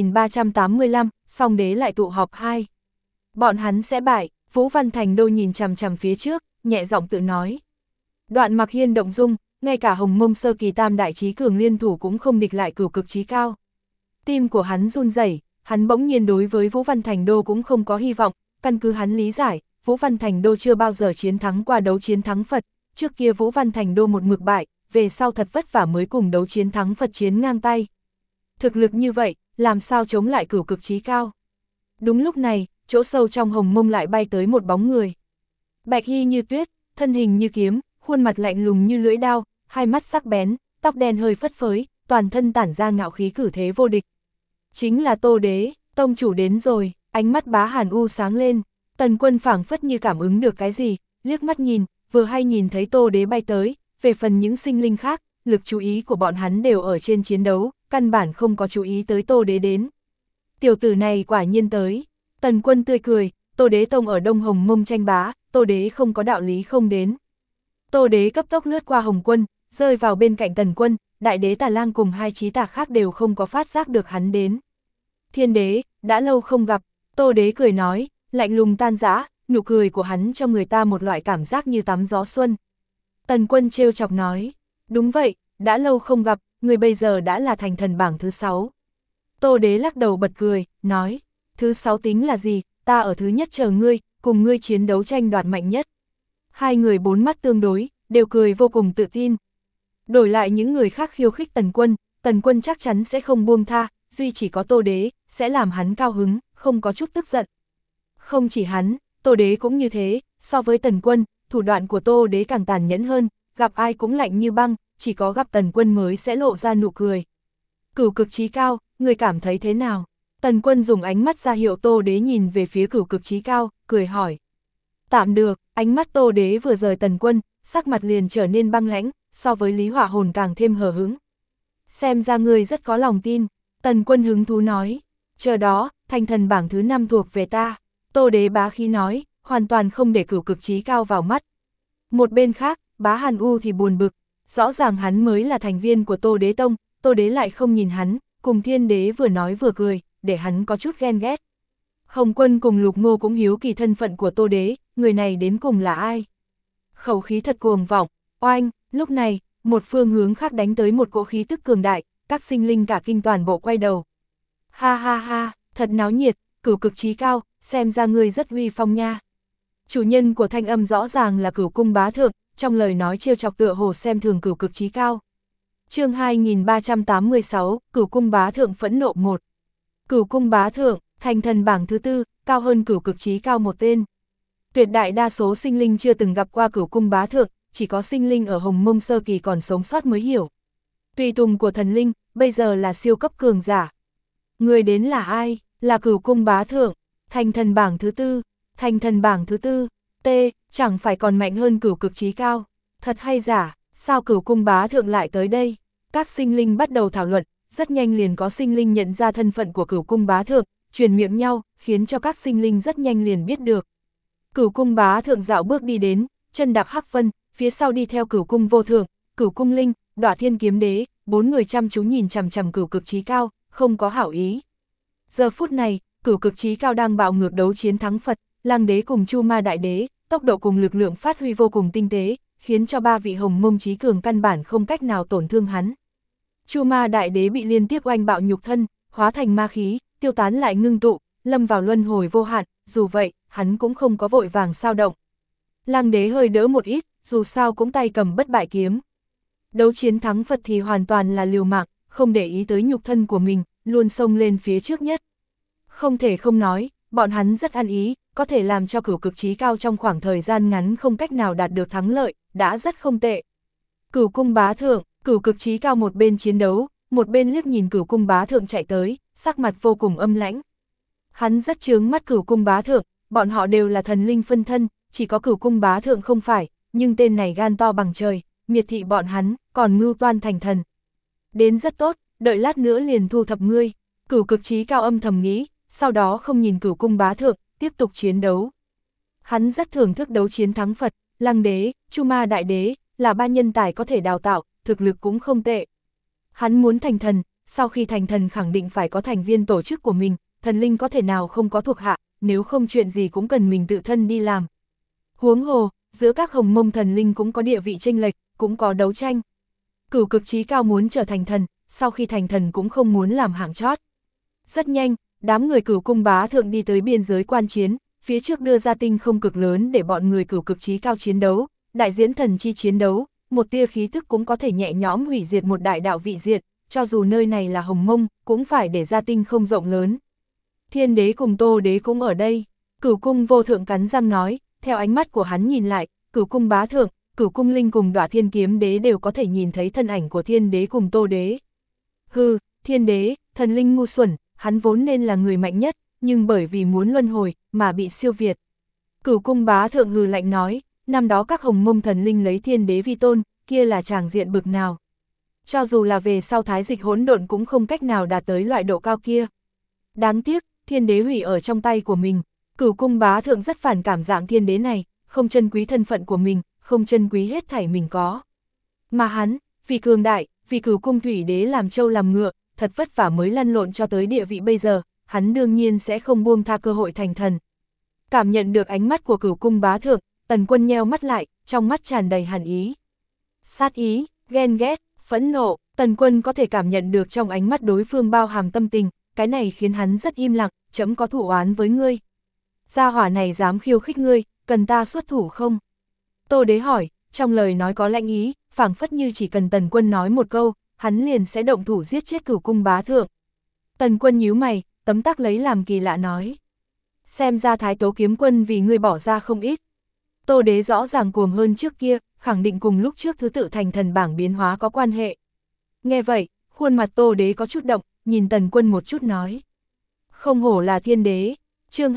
2385, Song Đế lại tụ họp 2. Bọn hắn sẽ bại, Vũ Văn Thành Đô nhìn chằm chằm phía trước, nhẹ giọng tự nói. Đoạn Mặc Hiên động dung, ngay cả hồng mông sơ kỳ tam đại chí cường liên thủ cũng không địch lại cửu cực chí cao. Tim của hắn run rẩy, hắn bỗng nhiên đối với Vũ Văn Thành Đô cũng không có hy vọng, căn cứ hắn lý giải, Vũ Văn Thành Đô chưa bao giờ chiến thắng qua đấu chiến thắng Phật, trước kia Vũ Văn Thành Đô một mực bại, về sau thật vất vả mới cùng đấu chiến thắng Phật chiến ngang tay. Thực lực như vậy, làm sao chống lại cửu cực chí cao? Đúng lúc này, chỗ sâu trong hồng mông lại bay tới một bóng người. Bạch y như tuyết, thân hình như kiếm, khuôn mặt lạnh lùng như lưỡi đao, hai mắt sắc bén, tóc đen hơi phất phới, toàn thân tản ra ngạo khí cử thế vô địch. Chính là Tô Đế, tông chủ đến rồi, ánh mắt Bá Hàn U sáng lên, Tần Quân phảng phất như cảm ứng được cái gì, liếc mắt nhìn, vừa hay nhìn thấy Tô Đế bay tới, về phần những sinh linh khác, lực chú ý của bọn hắn đều ở trên chiến đấu, căn bản không có chú ý tới Tô Đế đến. Tiểu tử này quả nhiên tới, Tần Quân tươi cười, Tô Đế tông ở Đông Hồng Mông tranh bá, Tô Đế không có đạo lý không đến. Tô Đế cấp tốc lướt qua Hồng Quân, rơi vào bên cạnh Tần Quân, Đại Đế Tà Lang cùng hai chí tà khác đều không có phát giác được hắn đến. Thiên Đế, đã lâu không gặp, Tô Đế cười nói, lạnh lùng tan rã, nụ cười của hắn cho người ta một loại cảm giác như tắm gió xuân. Tần Quân trêu chọc nói, đúng vậy, đã lâu không gặp, người bây giờ đã là thành thần bảng thứ 6. Tô Đế lắc đầu bật cười, nói, thứ 6 tính là gì, ta ở thứ nhất chờ ngươi, cùng ngươi chiến đấu tranh đoạt mạnh nhất. Hai người bốn mắt tương đối, đều cười vô cùng tự tin. Đổi lại những người khác khiêu khích Tần Quân chắc chắn sẽ không buông tha, duy chỉ có Tô Đế, sẽ làm hắn cao hứng, không có chút tức giận. Không chỉ hắn, Tô Đế cũng như thế, so với Tần Quân, thủ đoạn của Tô Đế càng tàn nhẫn hơn, gặp ai cũng lạnh như băng, chỉ có gặp Tần Quân mới sẽ lộ ra nụ cười. Cửu cực chí cao, người cảm thấy thế nào? Tần Quân dùng ánh mắt ra hiệu Tô Đế nhìn về phía cửu cực chí cao, cười hỏi. Tạm được, ánh mắt Tô Đế vừa rời Tần Quân, sắc mặt liền trở nên băng lãnh, so với Lý Hỏa Hồn càng thêm hờ hững. Xem ra ngươi rất có lòng tin, Tần Quân hứng thú nói. Chờ đó, thành thần bảng thứ 5 thuộc về ta. Tô Đế bá khí nói, hoàn toàn không để cửu cực chí cao vào mắt. Một bên khác, Bá Hàn U thì buồn bực, rõ ràng hắn mới là thành viên của Tô Đế Tông, Tô Đế lại không nhìn hắn, cùng Thiên Đế vừa nói vừa cười, để hắn có chút ghen ghét. Hồng Quân cùng Lục Ngô cũng hiếu kỳ thân phận của Tô Đế, người này đến cùng là ai? Khẩu khí thật cuồng vọng, oanh, lúc này, một phương hướng khác đánh tới một cỗ khí tức cường đại, các sinh linh cả kinh toàn bộ quay đầu. Ha ha ha, thật náo nhiệt, cửu cực chí cao, xem ra ngươi rất uy phong nha. Chủ nhân của thanh âm rõ ràng là Cửu Cung Bá Thượng, trong lời nói trêu chọc tựa hồ xem thường cửu cực chí cao. Chương 2386, Cửu Cung Bá Thượng phẫn nộ 1. Cửu Cung Bá Thượng, thành thần bảng thứ 4, cao hơn cửu cực chí cao một tên. Tuyệt đại đa số sinh linh chưa từng gặp qua Cửu Cung Bá Thượng, chỉ có sinh linh ở Hồng Mông sơ kỳ còn sống sót mới hiểu. Tùy tùng của thần linh, bây giờ là siêu cấp cường giả. Người đến là ai? Là Cửu Cung Bá Thượng, thành thần bảng thứ 4, thành thần bảng thứ 4, chẳng phải còn mạnh hơn cửu cực chí cao. Thật hay giả, sao Cửu Cung Bá Thượng lại tới đây? Các sinh linh bắt đầu thảo luận, rất nhanh liền có sinh linh nhận ra thân phận của Cửu Cung Bá Thượng, truyền miệng nhau, khiến cho các sinh linh rất nhanh liền biết được. Cửu Cung Bá Thượng dạo bước đi đến, chân đạp hắc vân, phía sau đi theo Cửu Cung Vô Thượng, Cửu Cung Linh, Đọa Thiên Kiếm Đế, 4 người chăm chú nhìn chằm chằm cửu cực chí cao, không có hảo ý. Giờ phút này, cửu cực chí cao đang bạo ngược đấu chiến thắng Phật, Lăng Đế cùng Chu Ma Đại Đế, tốc độ cùng lực lượng phát huy vô cùng tinh tế, khiến cho 3 vị Hồng Mông chí cường căn bản không cách nào tổn thương hắn. Chu Ma Đại Đế bị liên tiếp oanh bạo nhục thân, hóa thành ma khí, tiêu tán lại ngưng tụ, lâm vào luân hồi vô hạn, dù vậy, hắn cũng không có vội vàng sao động. Lăng Đế hơi đỡ một ít, dù sao cũng tay cầm bất bại kiếm. Đấu chiến thắng Phật thì hoàn toàn là liều mạng, không để ý tới nhục thân của mình, luôn xông lên phía trước nhất. Không thể không nói, bọn hắn rất ăn ý, có thể làm cho cửu cực chí cao trong khoảng thời gian ngắn không cách nào đạt được thắng lợi, đã rất không tệ. Cửu Cung Bá Thượng, cửu cực chí cao một bên chiến đấu, một bên liếc nhìn Cửu Cung Bá Thượng chạy tới, sắc mặt vô cùng âm lãnh. Hắn rất chướng mắt Cửu Cung Bá Thượng, bọn họ đều là thần linh phân thân, chỉ có Cửu Cung Bá Thượng không phải, nhưng tên này gan to bằng trời, miệt thị bọn hắn, còn mưu toan thành thần. Đến rất tốt, đợi lát nữa liền thu thập ngươi, cửu cực chí cao âm thầm nghĩ, sau đó không nhìn Cửu Cung Bá Thượng, tiếp tục chiến đấu. Hắn rất thưởng thức đấu chiến thắng Phật, Lăng Đế, Chu Ma Đại Đế, là 3 nhân tài có thể đào tạo, thực lực cũng không tệ. Hắn muốn thành thần, sau khi thành thần khẳng định phải có thành viên tổ chức của mình, thần linh có thể nào không có thuộc hạ, nếu không chuyện gì cũng cần mình tự thân đi làm. Huống hồ, giữa các Hồng Mông thần linh cũng có địa vị chênh lệch, cũng có đấu tranh. Cửu cực chí cao muốn trở thành thần, sau khi thành thần cũng không muốn làm hạng chót. Rất nhanh, đám người Cửu Cung Bá Thượng đi tới biên giới quan chiến, phía trước đưa ra tinh không cực lớn để bọn người cửu cực chí cao chiến đấu, đại diễn thần chi chiến đấu, một tia khí tức cũng có thể nhẹ nhõm hủy diệt một đại đạo vị diệt, cho dù nơi này là Hồng Mông, cũng phải để ra tinh không rộng lớn. Thiên Đế cùng Tô Đế cũng ở đây, Cửu Cung Vô Thượng cắn răng nói, theo ánh mắt của hắn nhìn lại, Cửu Cung Bá Thượng, Cửu Cung Linh cùng Đọa Thiên Kiếm Đế đều có thể nhìn thấy thân ảnh của Thiên Đế cùng Tô Đế. Hừ, Thiên Đế, thần linh ngu xuẩn, hắn vốn nên là người mạnh nhất, nhưng bởi vì muốn luân hồi, mà bị siêu việt. Cửu Cung Bá Thượng hừ lạnh nói, năm đó các Hồng Mông thần linh lấy Thiên Đế vi tôn, kia là tràng diện bực nào. Cho dù là về sau thái dịch hỗn độn cũng không cách nào đạt tới loại độ cao kia. Đáng tiếc, Thiên Đế hủy ở trong tay của mình. Cửu Cung Bá Thượng rất phản cảm dạng Thiên Đế này, không trân quý thân phận của mình, không trân quý hết thảy mình có. Mà hắn, vì cường đại, vì Cửu Cung Thủy Đế làm trâu làm ngựa, thật vất vả mới lăn lộn cho tới địa vị bây giờ, hắn đương nhiên sẽ không buông tha cơ hội thành thần. Cảm nhận được ánh mắt của Cửu Cung Bá Thượng, Tần Quân nheo mắt lại, trong mắt tràn đầy hàn ý. sát ý, ghen ghét, phẫn nộ, Tần Quân có thể cảm nhận được trong ánh mắt đối phương bao hàm tâm tình, cái này khiến hắn rất im lặng, chấm có thủ oán với ngươi. Gia hỏa này dám khiêu khích ngươi, cần ta xuất thủ không? Tô Đế hỏi, trong lời nói có lãnh ý, phảng phất như chỉ cần Tần Quân nói một câu, hắn liền sẽ động thủ giết chết Cửu Cung bá thượng. Tần Quân nhíu mày, tấm tắc lấy làm kỳ lạ nói. Xem ra Thái Tố kiếm quân vì ngươi bỏ ra không ít. Tô Đế rõ ràng cuồng hơn trước kia, khẳng định cùng lúc trước thứ tự thành thần bảng biến hóa có quan hệ. Nghe vậy, khuôn mặt Tô Đế có chút động, nhìn Tần Quân một chút nói. Không hổ là thiên đế. Chương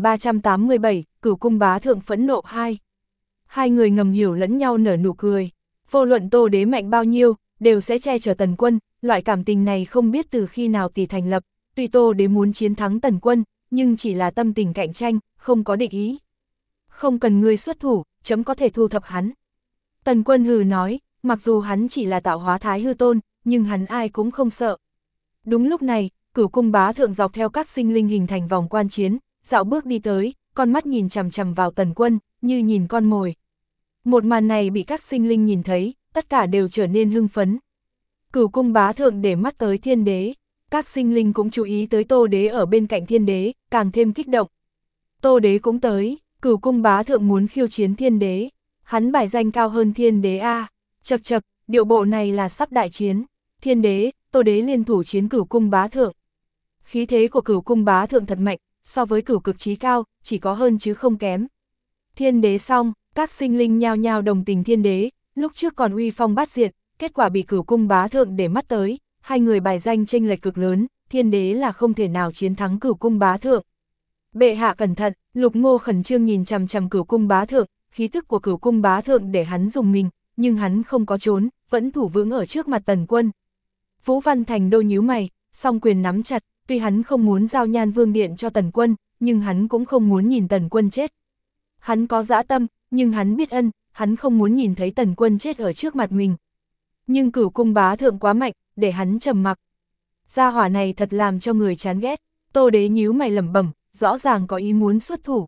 2387, Cửu Cung bá thượng phẫn nộ 2. Hai người ngầm hiểu lẫn nhau nở nụ cười. Vô luận Tô Đế mạnh bao nhiêu, đều sẽ che chở Tần Quân, loại cảm tình này không biết từ khi nào tỷ thành lập, tuy Tô Đế muốn chiến thắng Tần Quân, nhưng chỉ là tâm tình cạnh tranh, không có định ý. Không cần ngươi xuất thủ, chấm có thể thu thập hắn. Tần Quân hừ nói, mặc dù hắn chỉ là tạo hóa thái hư tôn, nhưng hắn ai cũng không sợ. Đúng lúc này, Cửu Cung bá thượng dọc theo các sinh linh hình thành vòng quan chiến, dạo bước đi tới, con mắt nhìn chằm chằm vào Tần Quân, như nhìn con mồi. Một màn này bị các sinh linh nhìn thấy, tất cả đều trở nên hưng phấn. Cửu Cung bá thượng để mắt tới thiên đế, các sinh linh cũng chú ý tới Tô Đế ở bên cạnh thiên đế, càng thêm kích động. Tô Đế cũng tới, Cửu Cung bá thượng muốn khiêu chiến thiên đế, hắn bài danh cao hơn thiên đế a. Chậc chậc, điệu bộ này là sắp đại chiến, thiên đế, Tô Đế liên thủ chiến Cửu Cung bá thượng. Khí thế của Cửu Cung bá thượng thật mạnh, so với Cửu Cực Chí Cao, chỉ có hơn chứ không kém. Thiên đế xong, các sinh linh nhao nhao đồng tình thiên đế, lúc trước còn uy phong bát diện, kết quả bị Cửu Cung bá thượng để mắt tới, hai người bài danh chênh lệch cực lớn, thiên đế là không thể nào chiến thắng Cửu Cung bá thượng. Bệ hạ cẩn thận, Lục Ngô khẩn trương nhìn chằm chằm Cửu Cung bá thượng, khí tức của Cửu Cung bá thượng để hắn dùng mình, nhưng hắn không có trốn, vẫn thủ vững ở trước mặt Tần Quân. Vũ Văn Thành Đô nhíu mày, song quyền nắm chặt, tuy hắn không muốn giao Nhan Vương điện cho Tần Quân, nhưng hắn cũng không muốn nhìn Tần Quân chết. Hắn có dã tâm, nhưng hắn biết ân, hắn không muốn nhìn thấy Tần Quân chết ở trước mặt mình. Nhưng Cửu Cung bá thượng quá mạnh, để hắn trầm mặc. Gia hỏa này thật làm cho người chán ghét. Tô Đế nhíu mày lẩm bẩm, rõ ràng có ý muốn xuất thủ.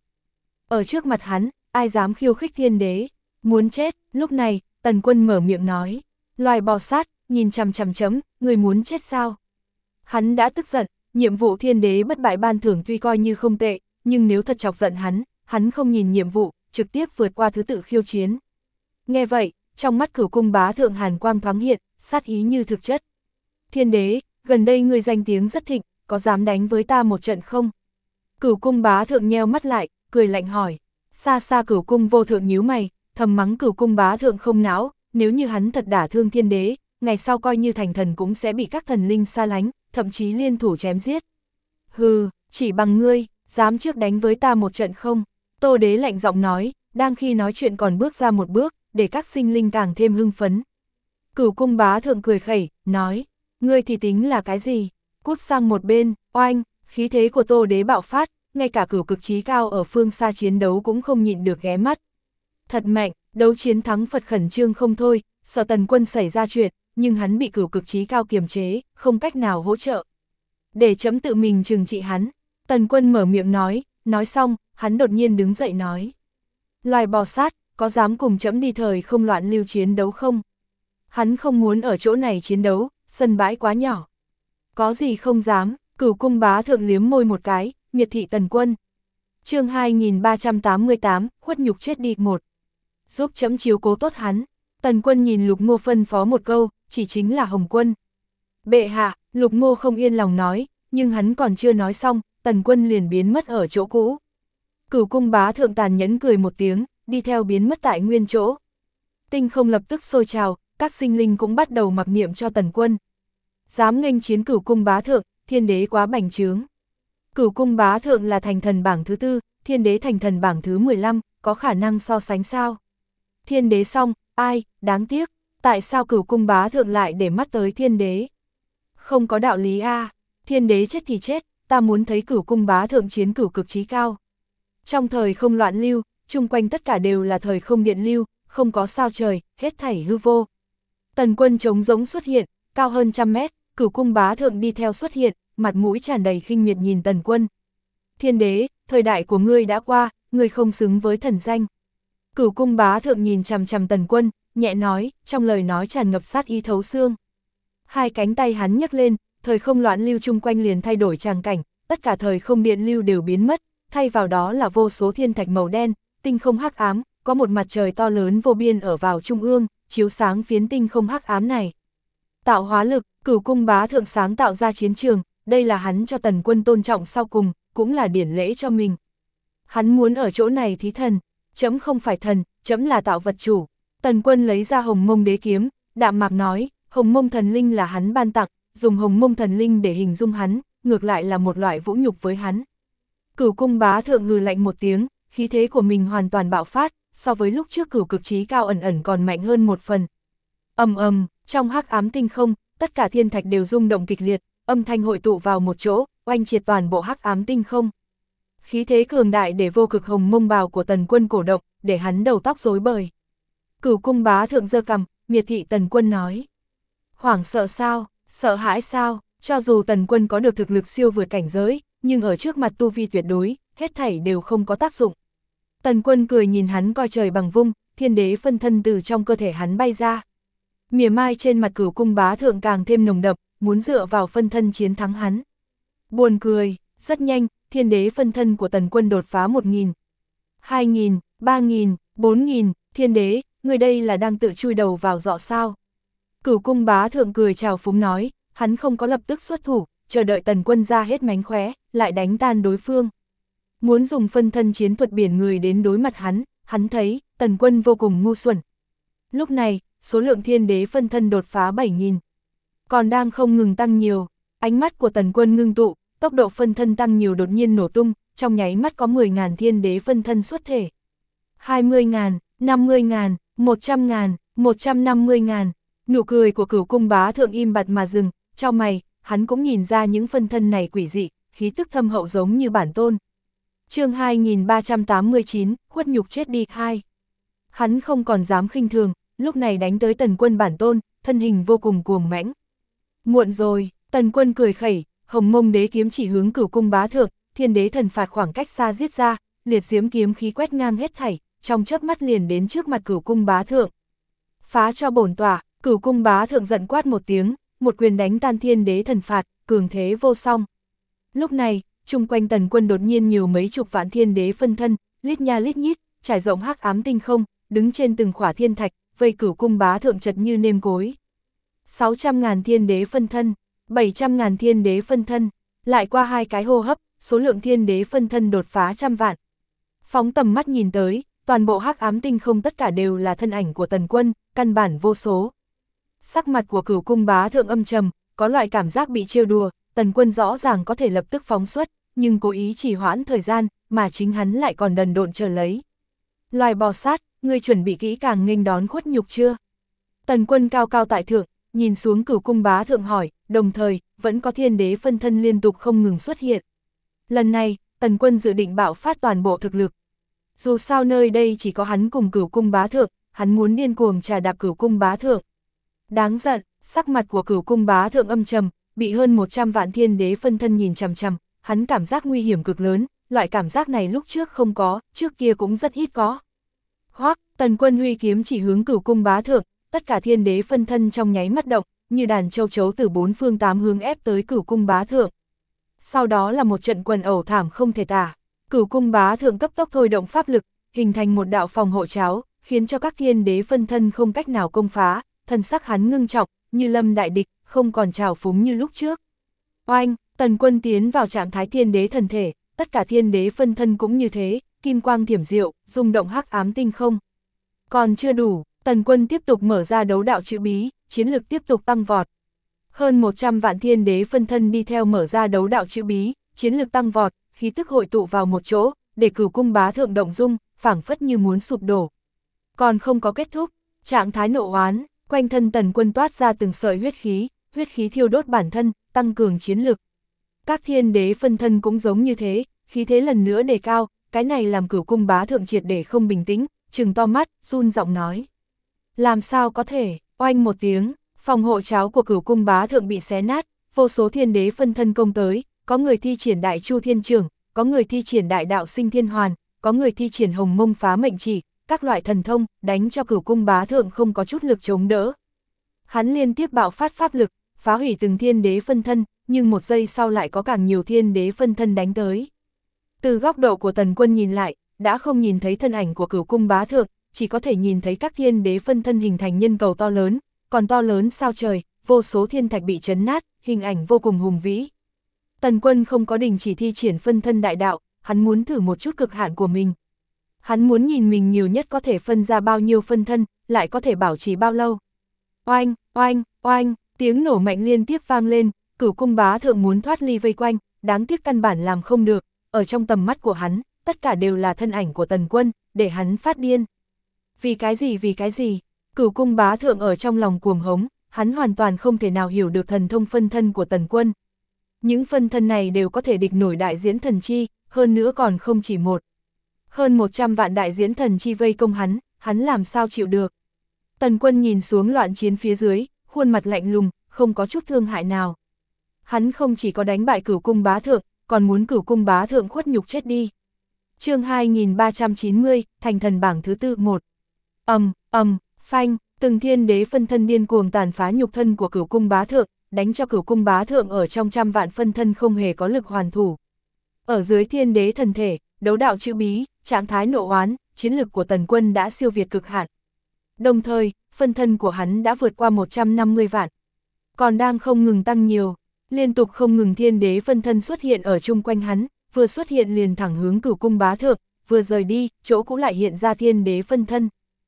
Ở trước mặt hắn, ai dám khiêu khích thiên đế, muốn chết. Lúc này, Tần Quân mở miệng nói, loài bò sát, nhìn chằm chằm chấm, người muốn chết sao? Hắn đã tức giận, nhiệm vụ thiên đế bất bại ban thưởng tuy coi như không tệ, nhưng nếu thật chọc giận hắn không nhìn nhiệm vụ, trực tiếp vượt qua thứ tự khiêu chiến. Nghe vậy, trong mắt Cửu Cung bá thượng hàn quang thoáng hiện, sát ý như thực chất. Thiên đế, gần đây người danh tiếng rất thịnh, có dám đánh với ta một trận không? Cửu Cung bá thượng nheo mắt lại, cười lạnh hỏi. Xa xa Cửu Cung vô thượng nhíu mày, thầm mắng Cửu Cung bá thượng không não, nếu như hắn thật đả thương thiên đế, ngày sau coi như thành thần cũng sẽ bị các thần linh xa lánh, thậm chí liên thủ chém giết. Hừ, chỉ bằng ngươi, dám trước đánh với ta một trận không? Tô Đế lạnh giọng nói, đang khi nói chuyện còn bước ra một bước, để các sinh linh càng thêm hưng phấn. Cửu Cung bá thượng cười khẩy, nói, ngươi thì tính là cái gì? Cút sang một bên, oanh, khí thế của Tô Đế bạo phát, ngay cả Cửu Cực Chí Cao ở phương xa chiến đấu cũng không nhịn được ghé mắt. Thật mạnh, đấu chiến thắng Phật khẩn trương không thôi, sợ Tần Quân xảy ra chuyện, nhưng hắn bị Cửu Cực Chí Cao kiềm chế, không cách nào hỗ trợ. Để chấm tự mình trừng trị hắn, Tần Quân mở miệng nói xong, hắn đột nhiên đứng dậy nói. Loài bò sát, có dám cùng chấm đi thời không loạn lưu chiến đấu không? Hắn không muốn ở chỗ này chiến đấu, sân bãi quá nhỏ. Có gì không dám, Cửu Cung bá thượng liếm môi một cái, miệt thị Tần Quân. Chương 2388, khuất nhục chết đi 1. Giúp chấm chiếu cố tốt hắn. Tần Quân nhìn Lục Ngô phân phó một câu, chỉ chính là Hồng Quân. Bệ hạ, Lục Ngô không yên lòng nói, nhưng hắn còn chưa nói xong, Tần Quân liền biến mất ở chỗ cũ. Cửu Cung bá thượng tàn nhẫn cười một tiếng, đi theo biến mất tại nguyên chỗ. Tinh không lập tức sôi trào, các sinh linh cũng bắt đầu mặc niệm cho Tần Quân. Dám nghênh chiến Cửu Cung bá thượng, thiên đế quá bành trướng. Cửu Cung bá thượng là thành thần bảng thứ 4, thiên đế thành thần bảng thứ 15, có khả năng so sánh sao? Thiên đế xong, ai, đáng tiếc, tại sao Cửu Cung bá thượng lại để mắt tới thiên đế? Không có đạo lý a, thiên đế chết thì chết, ta muốn thấy Cửu Cung bá thượng chiến Cửu Cực Chí Cao. Trong thời không loạn lưu, chung quanh tất cả đều là thời không điện lưu, không có sao trời, hết thảy hư vô. Tần Quân trống rỗng xuất hiện, cao hơn 100 mét, Cửu Cung bá thượng đi theo xuất hiện, mặt mũi tràn đầy khinh miệt nhìn Tần Quân. Thiên đế, thời đại của ngươi đã qua, ngươi không xứng với thần danh. Cửu Cung bá thượng nhìn chằm chằm Tần Quân, nhẹ nói, trong lời nói tràn ngập sát ý thấu xương. Hai cánh tay hắn nhấc lên, thời không loạn lưu chung quanh liền thay đổi tràng cảnh, tất cả thời không điện lưu đều biến mất, thay vào đó là vô số thiên thạch màu đen, tinh không hắc ám, có một mặt trời to lớn vô biên ở vào trung ương, chiếu sáng phiến tinh không hắc ám này. Tạo hóa lực, Cửu Cung Bá Thượng sáng tạo ra chiến trường, đây là hắn cho Tần Quân tôn trọng sau cùng, cũng là điển lễ cho mình. Hắn muốn ở chỗ này thí thần, trẫm không phải thần, trẫm là tạo vật chủ. Tần Quân lấy ra Hồng Mông Đế kiếm, đạm mạc nói, Hồng Mông Thần Linh là hắn ban tặng, dùng Hồng Mông Thần Linh để hình dung hắn, ngược lại là một loại vũ nhục với hắn. Cửu Cung Bá Thượng hừ lạnh một tiếng, khí thế của mình hoàn toàn bạo phát, so với lúc trước Cửu Cực Chí Cao ẩn ẩn còn mạnh hơn một phần. Ầm ầm, trong hắc ám tinh không, tất cả thiên thạch đều rung động kịch liệt, âm thanh hội tụ vào một chỗ, oanh triệt toàn bộ hắc ám tinh không. Khí thế cường đại để vô cực hồng mông bào của Tần Quân cổ động, để hắn đầu tóc rối bời. Cửu Cung Bá Thượng giơ cằm, miệt thị Tần Quân nói. Hoảng sợ sao, sợ hãi sao, cho dù Tần Quân có được thực lực siêu vượt cảnh giới, nhưng ở trước mặt tu vi tuyệt đối, hết thảy đều không có tác dụng. Tần Quân cười nhìn hắn coi trời bằng vung, thiên đế phân thân từ trong cơ thể hắn bay ra. Mỉa mai trên mặt Cửu Cung Bá Thượng càng thêm nồng đậm, muốn dựa vào phân thân chiến thắng hắn. Buồn cười, rất nhanh, thiên đế phân thân của Tần Quân đột phá 1.000, 2.000, 3.000, 4.000, thiên đế, người đây là đang tự chui đầu vào giọ sao. Cửu Cung Bá Thượng cười chào phúng nói, hắn không có lập tức xuất thủ, chờ đợi Tần Quân ra hết mánh khóe, lại đánh tan đối phương. Muốn dùng phân thân chiến thuật biển người đến đối mặt hắn thấy, Tần Quân vô cùng ngu xuẩn. Lúc này, số lượng thiên đế phân thân đột phá 7.000. Còn đang không ngừng tăng nhiều, ánh mắt của Tần Quân ngưng tụ, tốc độ phân thân tăng nhiều đột nhiên nổ tung, trong nháy mắt có 10.000 thiên đế phân thân xuất thể. 20.000, 50.000, 100.000, 150.000, nụ cười của Cửu Cung Bá Thượng im bặt mà dừng, chau mày, hắn cũng nhìn ra những phân thân này quỷ dị, khí tức thâm hậu giống như bản tôn. Chương 2389, khuất nhục chết đi 2. Hắn không còn dám khinh thường, lúc này đánh tới Tần Quân bản tôn, thân hình vô cùng cuồng mãnh. Muộn rồi, Tần Quân cười khẩy, Hồng Mông Đế kiếm chỉ hướng Cửu Cung Bá Thượng, thiên đế thần phạt khoảng cách xa giết ra, liệt diễm kiếm khí quét ngang hết thảy, trong chớp mắt liền đến trước mặt Cửu Cung Bá Thượng. Phá cho bổn tỏa, Cửu Cung Bá Thượng giận quát một tiếng, một quyền đánh tan thiên đế thần phạt, cường thế vô song. Lúc này, chung quanh Tần Quân đột nhiên nhiều mấy chục vạn thiên đế phân thân, lít nha lít nhít, trải rộng hắc ám tinh không, đứng trên từng khỏa thiên thạch, vây Cửu Cung Bá Thượng chật như nêm cối. 600.000 thiên đế phân thân, 700.000 thiên đế phân thân, lại qua 2 cái hô hấp, số lượng thiên đế phân thân đột phá 100 vạn. Phóng tầm mắt nhìn tới, toàn bộ hắc ám tinh không tất cả đều là thân ảnh của Tần Quân, căn bản vô số. Sắc mặt của Cửu Cung Bá Thượng âm trầm, có loại cảm giác bị trêu đùa, Tần Quân rõ ràng có thể lập tức phóng xuất, nhưng cố ý trì hoãn thời gian, mà chính hắn lại còn đần độn chờ lấy. Loài bò sát, ngươi chuẩn bị kỹ càng nghênh đón khuất nhục chưa? Tần Quân cao cao tại thượng, nhìn xuống Cửu Cung Bá Thượng hỏi, đồng thời, vẫn có thiên đế phân thân liên tục không ngừng xuất hiện. Lần này, Tần Quân dự định bạo phát toàn bộ thực lực. Dù sao nơi đây chỉ có hắn cùng Cửu Cung Bá Thượng, hắn muốn điên cuồng trà đạp Cửu Cung Bá Thượng. Đáng giận, sắc mặt của Cửu Cung Bá Thượng âm trầm, bị hơn 100 vạn thiên đế phân thân nhìn chằm chằm, hắn cảm giác nguy hiểm cực lớn, loại cảm giác này lúc trước không có, trước kia cũng rất ít có. Hoắc, Tần Quân huy kiếm chỉ hướng Cửu Cung Bá Thượng, tất cả thiên đế phân thân trong nháy mắt động, như đàn châu chấu từ 4 phương 8 hướng ép tới Cửu Cung Bá Thượng. Sau đó là một trận quần ẩu thảm không thể tả, Cửu Cung Bá Thượng cấp tốc thôi động pháp lực, hình thành một đạo phòng hộ cháo, khiến cho các thiên đế phân thân không cách nào công phá, thân sắc hắn ngưng trọng, như lâm đại địch, không còn trào phúng như lúc trước. Oanh, Tần Quân tiến vào trạng thái thiên đế thần thể, tất cả thiên đế phân thân cũng như thế, kim quang thiểm diệu, rung động hắc ám tinh không. Còn chưa đủ, Tần Quân tiếp tục mở ra đấu đạo chữ bí, chiến lực tiếp tục tăng vọt. Hơn 100 vạn thiên đế phân thân đi theo mở ra đấu đạo chữ bí, chiến lực tăng vọt, khí tức hội tụ vào một chỗ, để Cửu Cung Bá Thượng động dung, phảng phất như muốn sụp đổ. Còn không có kết thúc, trạng thái nộ oán, quanh thân Tần Quân toát ra từng sợi huyết khí thiêu đốt bản thân, tăng cường chiến lực. Các thiên đế phân thân cũng giống như thế, khí thế lần nữa đề cao, cái này làm Cửu Cung Bá Thượng triệt để không bình tĩnh, trừng to mắt, run giọng nói. Làm sao có thể, oanh một tiếng, phòng hộ cháo của Cửu Cung Bá Thượng bị xé nát, vô số thiên đế phân thân công tới, có người thi triển đại chu thiên trưởng, có người thi triển đại đạo sinh thiên hoàn, có người thi triển hồng mông phá mệnh chỉ, các loại thần thông, đánh cho Cửu Cung Bá Thượng không có chút lực chống đỡ. Hắn liên tiếp bạo phát pháp lực, phá hủy từng thiên đế phân thân, nhưng một giây sau lại có càng nhiều thiên đế phân thân đánh tới. Từ góc độ của Tần Quân nhìn lại, đã không nhìn thấy thân ảnh của Cửu Cung Bá Thượng, chỉ có thể nhìn thấy các thiên đế phân thân hình thành nhân cầu to lớn, còn to lớn sao trời, vô số thiên thạch bị chấn nát, hình ảnh vô cùng hùng vĩ. Tần Quân không có đình chỉ thi triển phân thân đại đạo, hắn muốn thử một chút cực hạn của mình. Hắn muốn nhìn mình nhiều nhất có thể phân ra bao nhiêu phân thân, lại có thể bảo trì bao lâu. Oanh, oanh, oanh, tiếng nổ mạnh liên tiếp vang lên, Cửu Cung Bá Thượng muốn thoát ly vây quanh, đáng tiếc căn bản làm không được, ở trong tầm mắt của hắn, tất cả đều là thân ảnh của Tần Quân, để hắn phát điên. Vì cái gì, Cửu Cung Bá Thượng ở trong lòng cuồng hống, hắn hoàn toàn không thể nào hiểu được thần thông phân thân của Tần Quân. Những phân thân này đều có thể địch nổi đại diễn thần chi, hơn nữa còn không chỉ một. Hơn 100 vạn đại diễn thần chi vây công hắn làm sao chịu được. Tần Quân nhìn xuống loạn chiến phía dưới, khuôn mặt lạnh lùng, không có chút thương hại nào. Hắn không chỉ có đánh bại Cửu Cung Bá Thượng, còn muốn Cửu Cung Bá Thượng khuất nhục chết đi. Chương 2390, thành thần bảng thứ tư 1. Phanh, từng thiên đế phân thân điên cuồng tàn phá nhục thân của Cửu Cung Bá Thượng, đánh cho Cửu Cung Bá Thượng ở trong trăm vạn phân thân không hề có lực hoàn thủ. Ở dưới thiên đế thần thể, đấu đạo chữ bí, trạng thái nộ oán, chiến lực của Tần Quân đã siêu việt cực hạn. Đồng thời, phân thân của hắn đã vượt qua 150 vạn. Còn đang không ngừng tăng nhiều, liên tục không ngừng thiên đế phân thân xuất hiện ở chung quanh hắn, vừa xuất hiện liền thẳng hướng Cửu Cung Bá Thượng, vừa rời đi, chỗ cũ lại hiện ra thiên đế phân thân.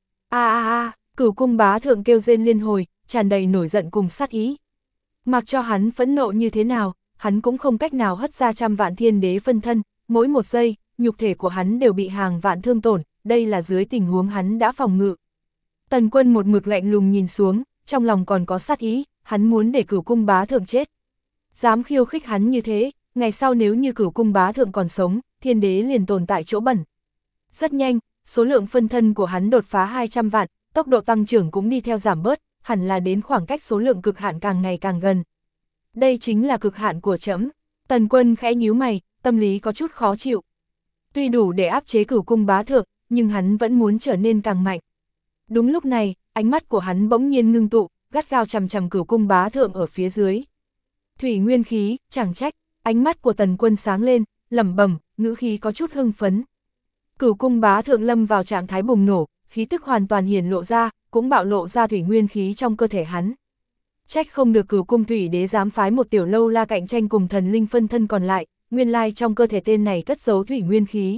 Cửu Cung Bá Thượng kêu rên liên hồi, tràn đầy nổi giận cùng sát ý. Mặc cho hắn phẫn nộ như thế nào, hắn cũng không cách nào hất ra trăm vạn thiên đế phân thân, mỗi một giây, nhục thể của hắn đều bị hàng vạn thương tổn, đây là dưới tình huống hắn đã phòng ngự. Tần Quân một mực lạnh lùng nhìn xuống, trong lòng còn có sát ý, hắn muốn để Cửu Cung Bá Thượng chết. Dám khiêu khích hắn như thế, ngày sau nếu như Cửu Cung Bá Thượng còn sống, thiên đế liền tồn tại chỗ bẩn. Rất nhanh, số lượng phân thân của hắn đột phá 200 vạn, tốc độ tăng trưởng cũng đi theo giảm bớt, hẳn là đến khoảng cách số lượng cực hạn càng ngày càng gần. Đây chính là cực hạn của trẫm. Tần Quân khẽ nhíu mày, tâm lý có chút khó chịu. Tuy đủ để áp chế Cửu Cung Bá Thượng, nhưng hắn vẫn muốn trở nên càng mạnh. Đúng lúc này, ánh mắt của hắn bỗng nhiên ngưng tụ, gắt gao chằm chằm Cửu Cung Bá Thượng ở phía dưới. Thủy nguyên khí, chẳng trách, ánh mắt của Tần Quân sáng lên, lẩm bẩm, ngữ khí có chút hưng phấn. Cửu Cung Bá Thượng lâm vào trạng thái bùng nổ, khí tức hoàn toàn hiển lộ ra, cũng bạo lộ ra thủy nguyên khí trong cơ thể hắn. Trách không được Cửu Cung Thủy Đế dám phái một tiểu lâu la cạnh tranh cùng thần linh phân thân còn lại, nguyên lai trong cơ thể tên này cất giấu thủy nguyên khí.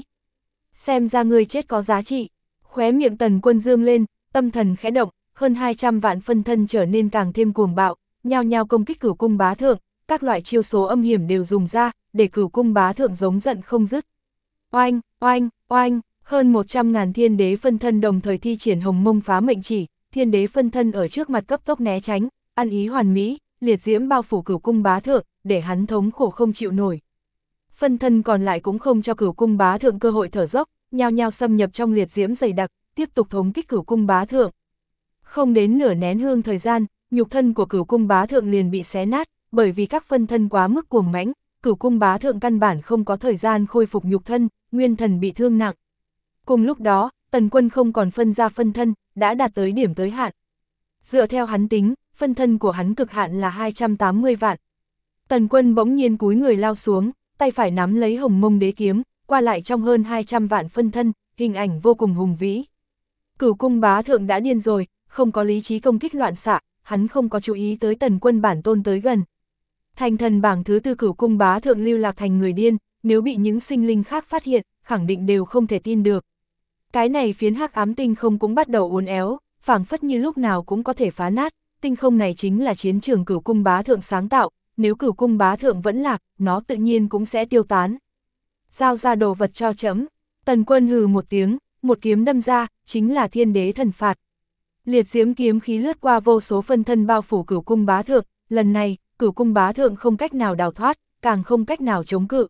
Xem ra ngươi chết có giá trị. Khóe miệng Tần Quân dương lên, tâm thần khẽ động, hơn 200 vạn phân thân trở nên càng thêm cuồng bạo, nhao nhao công kích Cửu Cung Bá Thượng, các loại chiêu số âm hiểm đều dùng ra, để Cửu Cung Bá Thượng giống giận không dứt. Oanh, oanh, oanh, hơn 100.000 thiên đế phân thân đồng thời thi triển Hồng Mông Phá Mệnh Chỉ, thiên đế phân thân ở trước mặt cấp tốc né tránh, ăn ý hoàn mỹ, liệt diễm bao phủ Cửu Cung Bá Thượng, để hắn thống khổ không chịu nổi. Phân thân còn lại cũng không cho Cửu Cung Bá Thượng cơ hội thở dốc, nhao nhao xâm nhập trong liệt diễm dày đặc, tiếp tục thống kích Cửu Cung Bá Thượng. Không đến nửa nén hương thời gian, nhục thân của Cửu Cung Bá Thượng liền bị xé nát, bởi vì các phân thân quá mức cuồng mãnh, Cửu Cung Bá Thượng căn bản không có thời gian khôi phục nhục thân, nguyên thần bị thương nặng. Cùng lúc đó, Tần Quân không còn phân ra phân thân, đã đạt tới điểm tới hạn. Dựa theo hắn tính, phân thân của hắn cực hạn là 280 vạn. Tần Quân bỗng nhiên cúi người lao xuống, tay phải nắm lấy Hồng Mông Đế kiếm, qua lại trong hơn 200 vạn phân thân, hình ảnh vô cùng hùng vĩ. Cửu Cung Bá Thượng đã điên rồi, không có lý trí công kích loạn xạ, hắn không có chú ý tới Tần Quân bản tôn tới gần. Thành thần bảng thứ tư Cửu Cung Bá Thượng lưu lạc thành người điên, nếu bị những sinh linh khác phát hiện, khẳng định đều không thể tin được. Cái này phiến hắc ám tinh không cũng bắt đầu uốn éo, phảng phất như lúc nào cũng có thể phá nát, tinh không này chính là chiến trường Cửu Cung Bá Thượng sáng tạo, nếu Cửu Cung Bá Thượng vẫn lạc, nó tự nhiên cũng sẽ tiêu tán. Giao ra đồ vật cho trẫm. Tần Quân hừ một tiếng, một kiếm đâm ra, chính là thiên đế thần phạt. Liệt diễm kiếm khí lướt qua vô số phân thân bao phủ Cửu Cung Bá Thượng, lần này, Cửu Cung Bá Thượng không cách nào đào thoát, càng không cách nào chống cự.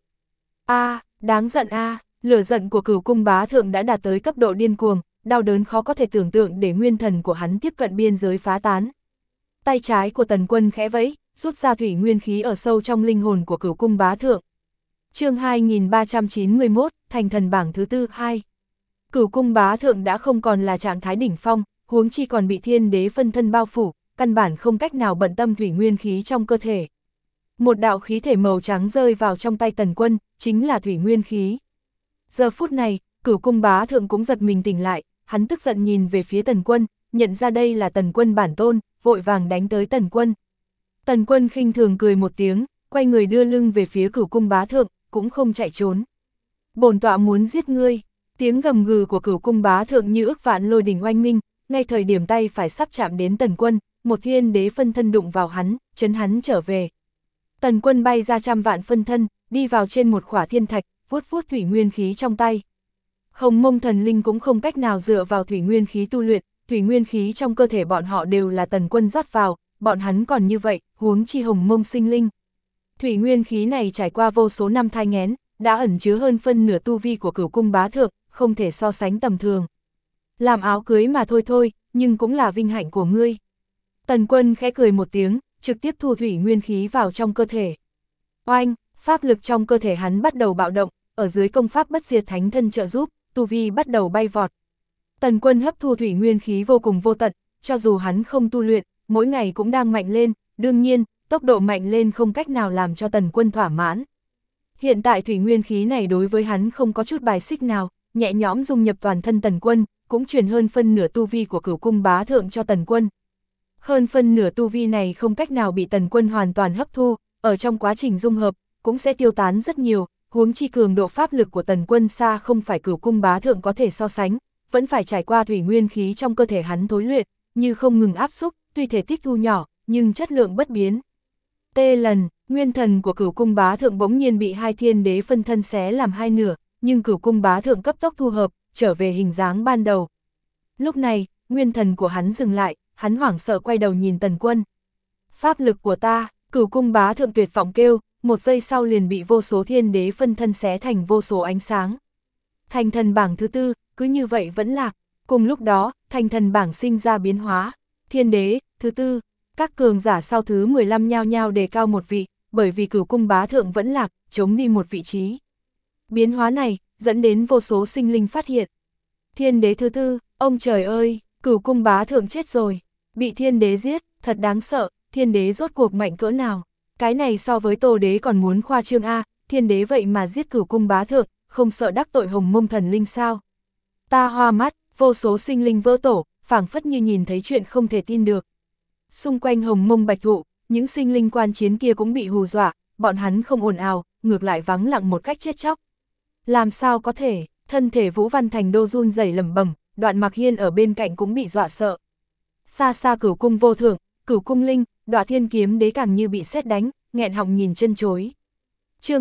Đáng giận lửa giận của Cửu Cung Bá Thượng đã đạt tới cấp độ điên cuồng, đau đớn khó có thể tưởng tượng để nguyên thần của hắn tiếp cận biên giới phá tán. Tay trái của Tần Quân khẽ vẫy, rút ra thủy nguyên khí ở sâu trong linh hồn của Cửu Cung Bá Thượng. Chương 2391, thành thần bảng thứ tư 2. Cửu cung bá thượng đã không còn là trạng thái đỉnh phong, huống chi còn bị thiên đế phân thân bao phủ, căn bản không cách nào bận tâm thủy nguyên khí trong cơ thể. Một đạo khí thể màu trắng rơi vào trong tay Tần Quân, chính là thủy nguyên khí. Giờ phút này, Cửu cung bá thượng cũng giật mình tỉnh lại, hắn tức giận nhìn về phía Tần Quân, nhận ra đây là Tần Quân bản tôn, vội vàng đánh tới Tần Quân. Tần Quân khinh thường cười một tiếng, quay người đưa lưng về phía Cửu cung bá thượng, cũng không chạy trốn. Bổn tọa muốn giết ngươi. Tiếng gầm gừ của Cửu cung bá thượng như ức vạn lôi đỉnh oanh minh, ngay thời điểm tay phải sắp chạm đến Tần Quân, một thiên đế phân thân đụng vào hắn, chấn hắn trở về. Tần Quân bay ra trăm vạn phân thân, đi vào trên một khỏa thiên thạch, vuốt vuốt thủy nguyên khí trong tay. Hồng Mông thần linh cũng không cách nào dựa vào thủy nguyên khí tu luyện, thủy nguyên khí trong cơ thể bọn họ đều là Tần Quân rót vào, bọn hắn còn như vậy, huống chi Hồng Mông sinh linh. Thủy nguyên khí này trải qua vô số năm thai nghén, đã ẩn chứa hơn phân nửa tu vi của Cửu cung bá thượng, không thể so sánh tầm thường. Làm áo cưới mà thôi, nhưng cũng là vinh hạnh của ngươi. Tần Quân khẽ cười một tiếng, trực tiếp thu thủy nguyên khí vào trong cơ thể. Oanh, pháp lực trong cơ thể hắn bắt đầu bạo động, ở dưới công pháp bất diệt thánh thân trợ giúp, tu vi bắt đầu bay vọt. Tần Quân hấp thu thủy nguyên khí vô cùng vô tận, cho dù hắn không tu luyện, mỗi ngày cũng đang mạnh lên, đương nhiên, tốc độ mạnh lên không cách nào làm cho Tần Quân thỏa mãn. Hiện tại thủy nguyên khí này đối với hắn không có chút bài xích nào, nhẹ nhõm dung nhập toàn thân Tần Quân, cũng truyền hơn phân nửa tu vi của Cửu cung bá thượng cho Tần Quân. Hơn phân nửa tu vi này không cách nào bị Tần Quân hoàn toàn hấp thu, ở trong quá trình dung hợp, cũng sẽ tiêu tán rất nhiều, huống chi cường độ pháp lực của Tần Quân xa không phải Cửu cung bá thượng có thể so sánh, vẫn phải trải qua thủy nguyên khí trong cơ thể hắn thối luyện, như không ngừng áp xúc, tuy thể tích thu nhỏ, nhưng chất lượng bất biến. Tê lần, nguyên thần của Cửu cung bá thượng bỗng nhiên bị hai thiên đế phân thân xé làm hai nửa, nhưng Cửu cung bá thượng cấp tốc thu hợp, trở về hình dáng ban đầu. Lúc này, nguyên thần của hắn dừng lại, hắn hoảng sợ quay đầu nhìn Tần Quân. Pháp lực của ta, Cửu cung bá thượng tuyệt vọng kêu, một giây sau liền bị vô số thiên đế phân thân xé thành vô số ánh sáng. Thành thần bảng thứ tư, cứ như vậy vẫn lạc. Cùng lúc đó, thành thần bảng sinh ra biến hóa. Thiên đế, thứ tư, các cường giả sau thứ 15 nhao nhao đề cao một vị, bởi vì Cửu cung bá thượng vẫn lạc, chống đi một vị trí. Biến hóa này, dẫn đến vô số sinh linh phát hiện. Thiên đế thứ tư, ông trời ơi, Cửu cung bá thượng chết rồi. Bị thiên đế giết, thật đáng sợ, thiên đế rốt cuộc mạnh cỡ nào. Cái này so với Tô đế còn muốn khoa trương A, thiên đế vậy mà giết Cửu cung bá thượng, không sợ đắc tội Hồng Mông thần linh sao. Ta hoa mắt, vô số sinh linh vỡ tổ, phảng phất như nhìn thấy chuyện không thể tin được. Xung quanh Hồng Mông bạch thụ, những sinh linh quan chiến kia cũng bị hù dọa, bọn hắn không ồn ào, ngược lại vắng lặng một cách chết chóc. Làm sao có thể, thân thể Vũ Văn Thành Đô run rẩy lẩm bẩm, Đoạn Mặc Hiên ở bên cạnh cũng bị dọa sợ. Xa xa Cửu cung vô thượng, Cửu cung linh, Đọa Thiên kiếm đế càng như bị sét đánh, nghẹn họng nhìn chân chối. Chương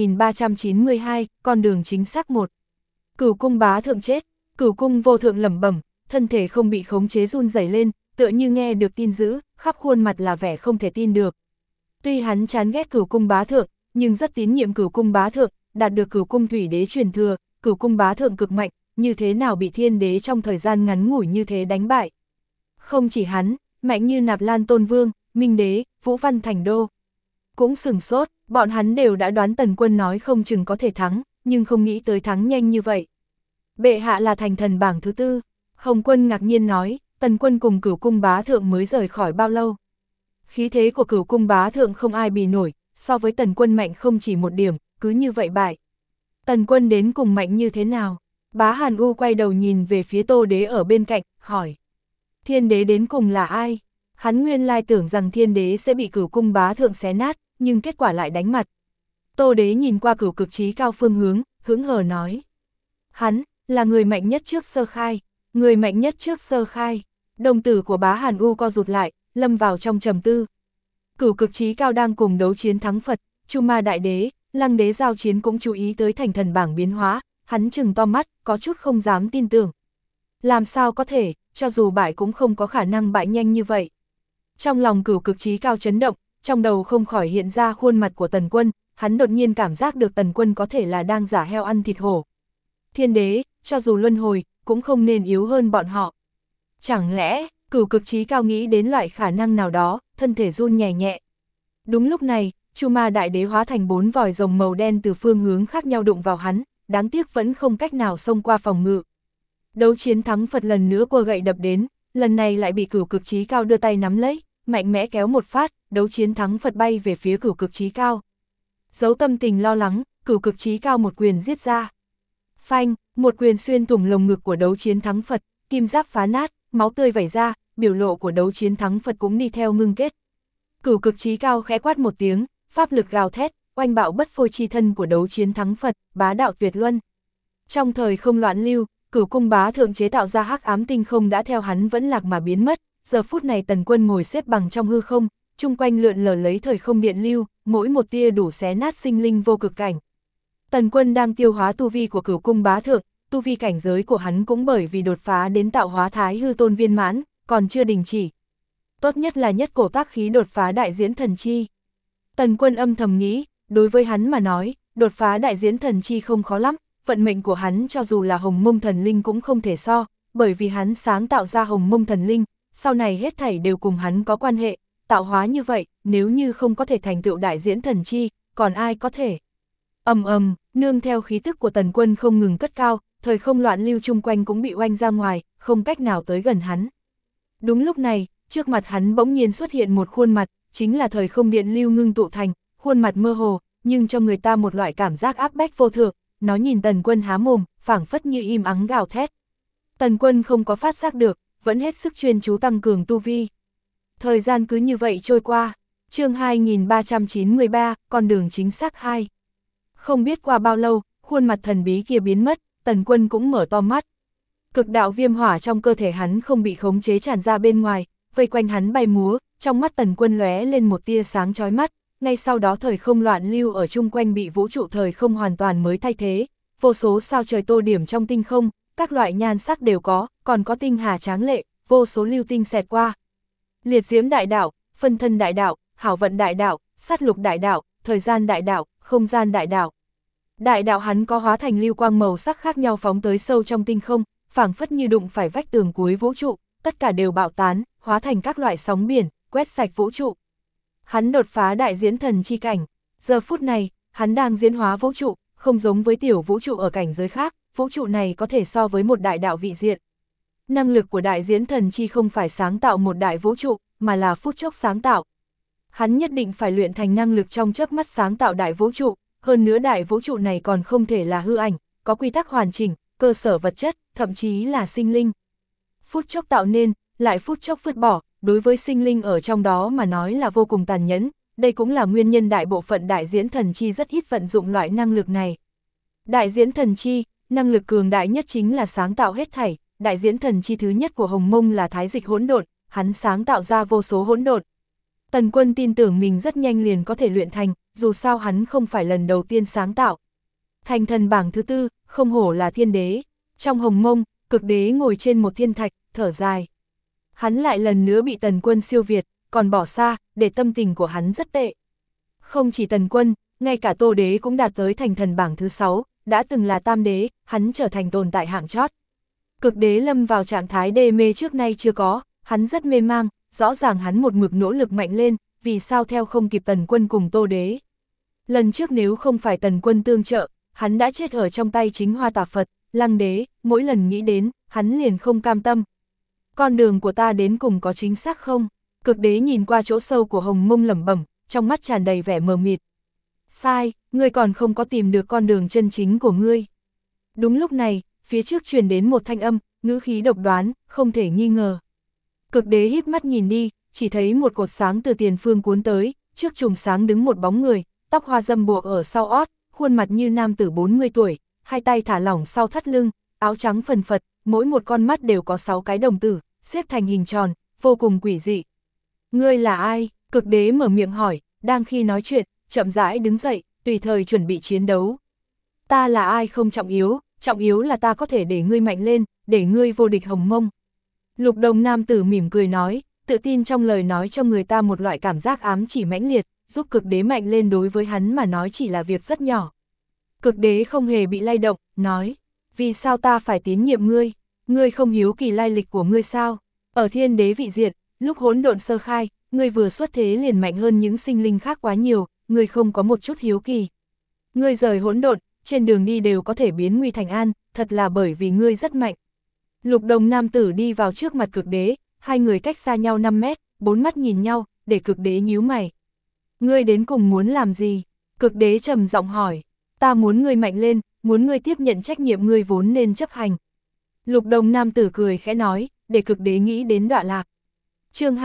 2392, con đường chính xác 1. Cửu cung bá thượng chết, Cửu cung vô thượng lẩm bẩm, thân thể không bị khống chế run rẩy lên, tựa như nghe được tin dữ, khắp khuôn mặt là vẻ không thể tin được. Tuy hắn chán ghét Cửu cung bá thượng, nhưng rất tín nhiệm Cửu cung bá thượng, đạt được Cửu cung thủy đế truyền thừa, Cửu cung bá thượng cực mạnh, như thế nào bị thiên đế trong thời gian ngắn ngủi như thế đánh bại. Không chỉ hắn, mạnh như Nạp Lan Tôn Vương, Minh đế, Vũ Văn Thành Đô cũng sửng sốt, bọn hắn đều đã đoán Tần Quân nói không chừng có thể thắng, nhưng không nghĩ tới thắng nhanh như vậy. Bệ hạ là thành thần bảng thứ tư, Hồng Quân ngạc nhiên nói, Tần Quân cùng Cửu cung bá thượng mới rời khỏi bao lâu. Khí thế của Cửu cung bá thượng không ai bì nổi, so với Tần Quân mạnh không chỉ một điểm, cứ như vậy bại. Tần Quân đến cùng mạnh như thế nào? Bá Hàn U quay đầu nhìn về phía Tô đế ở bên cạnh, hỏi. Thiên đế đến cùng là ai? Hắn nguyên lai tưởng rằng thiên đế sẽ bị Cửu cung bá thượng xé nát, nhưng kết quả lại đánh mặt. Tô đế nhìn qua Cửu cực trí cao phương hướng, hững hờ nói. Hắn, là người mạnh nhất trước sơ khai, người mạnh nhất trước sơ khai. Đồng tử của Bá Hàn U co rụt lại, lâm vào trong trầm tư. Cửu cực trí cao đang cùng đấu chiến thắng Phật, Chu Ma đại đế, Lăng đế giao chiến cũng chú ý tới thành thần bảng biến hóa, hắn trừng to mắt, có chút không dám tin tưởng. Làm sao có thể, cho dù bại cũng không có khả năng bại nhanh như vậy. Trong lòng Cửu cực trí cao chấn động, trong đầu không khỏi hiện ra khuôn mặt của Tần Quân, hắn đột nhiên cảm giác được Tần Quân có thể là đang giả heo ăn thịt hổ. Thiên đế, cho dù luân hồi, cũng không nên yếu hơn bọn họ. Chẳng lẽ, Cửu cực trí cao nghĩ đến loại khả năng nào đó, thân thể run nhẹ nhẹ. Đúng lúc này, Chu Ma đại đế hóa thành 4 vòi rồng màu đen từ phương hướng khác nhau đụng vào hắn, đáng tiếc vẫn không cách nào xông qua phòng ngự. Đấu chiến thắng Phật lần nữa cua gậy đập đến, lần này lại bị Cửu Cực Chí Cao đưa tay nắm lấy, mạnh mẽ kéo một phát, đấu chiến thắng Phật bay về phía Cửu Cực Chí Cao. Giấu tâm tình lo lắng, Cửu Cực Chí Cao một quyền giết ra. Phanh, một quyền xuyên thủng lồng ngực của đấu chiến thắng Phật, kim giáp phá nát, máu tươi vẩy ra, biểu lộ của đấu chiến thắng Phật cũng đi theo ngưng kết. Cửu Cực Chí Cao khẽ quát một tiếng, pháp lực gào thét, oanh bạo bất phôi chi thân của đấu chiến thắng Phật, bá đạo tuyệt luân. Trong thời không loạn lưu, Cửu Cung Bá Thượng chế tạo ra hắc ám tinh không đã theo hắn vẫn lạc mà biến mất, giờ phút này Tần Quân ngồi xếp bằng trong hư không, chung quanh lượn lờ lấy thời không điện lưu, mỗi một tia đủ xé nát sinh linh vô cực cảnh. Tần Quân đang tiêu hóa tu vi của Cửu Cung Bá Thượng, tu vi cảnh giới của hắn cũng bởi vì đột phá đến tạo hóa thái hư tôn viên mãn, còn chưa đình chỉ. Tốt nhất là nhất cổ tác khí đột phá đại diễn thần chi. Tần Quân âm thầm nghĩ, đối với hắn mà nói, đột phá đại diễn thần chi không khó lắm, vận mệnh của hắn cho dù là Hồng Mông Thần Linh cũng không thể so, bởi vì hắn sáng tạo ra Hồng Mông Thần Linh, sau này hết thảy đều cùng hắn có quan hệ, tạo hóa như vậy, nếu như không có thể thành tựu đại diễn thần chi, còn ai có thể. Nương theo khí tức của Tần Quân không ngừng cất cao, thời không loạn lưu chung quanh cũng bị oanh ra ngoài, không cách nào tới gần hắn. Đúng lúc này, trước mặt hắn bỗng nhiên xuất hiện một khuôn mặt, chính là thời không điện lưu ngưng tụ thành, khuôn mặt mơ hồ, nhưng cho người ta một loại cảm giác áp bách vô thượng, nó nhìn Tần Quân há mồm, phảng phất như im ắng gào thét. Tần Quân không có phát giác được, vẫn hết sức chuyên chú tăng cường tu vi. Thời gian cứ như vậy trôi qua, chương 2393, con đường chính xác 2. Không biết qua bao lâu, khuôn mặt thần bí kia biến mất, Tần Quân cũng mở to mắt. Cực đạo viêm hỏa trong cơ thể hắn không bị khống chế tràn ra bên ngoài, vây quanh hắn bay múa, trong mắt Tần Quân lóe lên một tia sáng chói mắt, ngay sau đó thời không loạn lưu ở chung quanh bị vũ trụ thời không hoàn toàn mới thay thế, vô số sao trời tô điểm trong tinh không, các loại nhan sắc đều có, còn có tinh hà tráng lệ, vô số lưu tinh xẹt qua. Liệt diễm đại đạo, phân thân đại đạo, hảo vận đại đạo, sát lục đại đạo, thời gian đại đạo, không gian đại đạo. Đại đạo hắn có hóa thành lưu quang màu sắc khác nhau phóng tới sâu trong tinh không, phảng phất như đụng phải vách tường cuối vũ trụ, tất cả đều bạo tán, hóa thành các loại sóng biển, quét sạch vũ trụ. Hắn đột phá đại diễn thần chi cảnh, giờ phút này, hắn đang diễn hóa vũ trụ, không giống với tiểu vũ trụ ở cảnh giới khác, vũ trụ này có thể so với một đại đạo vị diện. Năng lực của đại diễn thần chi không phải sáng tạo một đại vũ trụ, mà là phút chốc sáng tạo. Hắn nhất định phải luyện thành năng lực trong chớp mắt sáng tạo đại vũ trụ, hơn nữa đại vũ trụ này còn không thể là hư ảnh, có quy tắc hoàn chỉnh, cơ sở vật chất, thậm chí là sinh linh. Phút chốc tạo nên, lại phút chốc vứt bỏ, đối với sinh linh ở trong đó mà nói là vô cùng tàn nhẫn, đây cũng là nguyên nhân đại bộ phận đại diễn thần chi rất ít vận dụng loại năng lực này. Đại diễn thần chi, năng lực cường đại nhất chính là sáng tạo hết thảy, đại diễn thần chi thứ nhất của Hồng Mông là thái dịch hỗn độn, hắn sáng tạo ra vô số hỗn độn. Tần Quân tin tưởng mình rất nhanh liền có thể luyện thành, dù sao hắn không phải lần đầu tiên sáng tạo. Thành thần bảng thứ tư, không hổ là thiên đế. Trong Hồng Mông, Cực Đế ngồi trên một thiên thạch, thở dài. Hắn lại lần nữa bị Tần Quân siêu việt, còn bỏ xa, để tâm tình của hắn rất tệ. Không chỉ Tần Quân, ngay cả Tô Đế cũng đạt tới thành thần bảng thứ 6, đã từng là tam đế, hắn trở thành tồn tại hạng chót. Cực Đế lâm vào trạng thái đê mê trước nay chưa có, hắn rất mê mang, rõ ràng hắn một mực nỗ lực mạnh lên, vì sao theo không kịp Tần Quân cùng Tô Đế. Lần trước nếu không phải Tần Quân tương trợ, hắn đã chết ở trong tay chính Hoa Tà Phật, Lăng Đế, mỗi lần nghĩ đến, hắn liền không cam tâm. Con đường của ta đến cùng có chính xác không? Cực Đế nhìn qua chỗ sâu của Hồng Mông lẩm bẩm, trong mắt tràn đầy vẻ mờ mịt. Sai, ngươi còn không có tìm được con đường chân chính của ngươi. Đúng lúc này, phía trước truyền đến một thanh âm, ngữ khí độc đoán, không thể nghi ngờ. Cực Đế híp mắt nhìn đi, chỉ thấy một cột sáng từ tiền phương cuốn tới, trước chùm sáng đứng một bóng người, tóc hoa dâm buộc ở sau ót, khuôn mặt như nam tử 40 tuổi, hai tay thả lỏng sau thắt lưng, áo trắng phần phật, mỗi một con mắt đều có 6 cái đồng tử, xếp thành hình tròn, vô cùng quỷ dị. Ngươi là ai? Cực Đế mở miệng hỏi, đang khi nói chuyện, chậm rãi đứng dậy, tùy thời chuẩn bị chiến đấu. Ta là ai không trọng yếu là ta có thể để ngươi mạnh lên, để ngươi vô địch Hồng Mông. Lục đồng nam tử mỉm cười nói, tự tin trong lời nói cho người ta một loại cảm giác ám chỉ mãnh liệt, giúp Cực Đế mạnh lên đối với hắn mà nói chỉ là việc rất nhỏ. Cực Đế không hề bị lay động, nói, vì sao ta phải tín nhiệm ngươi? Ngươi không hiếu kỳ lai lịch của ngươi sao? Ở thiên đế vị diện, lúc hỗn độn sơ khai, ngươi vừa xuất thế liền mạnh hơn những sinh linh khác quá nhiều, ngươi không có một chút hiếu kỳ. Ngươi rời hỗn độn, trên đường đi đều có thể biến nguy thành an, thật là bởi vì ngươi rất mạnh. Lục đồng nam tử đi vào trước mặt cực đế, hai người cách xa nhau 5 mét, bốn mắt nhìn nhau, để cực đế nhíu mày. Ngươi đến cùng muốn làm gì? Cực đế trầm giọng hỏi. Ta muốn ngươi mạnh lên, muốn ngươi tiếp nhận trách nhiệm ngươi vốn nên chấp hành. Lục đồng nam tử cười khẽ nói, để cực đế nghĩ đến đọa lạc. Chương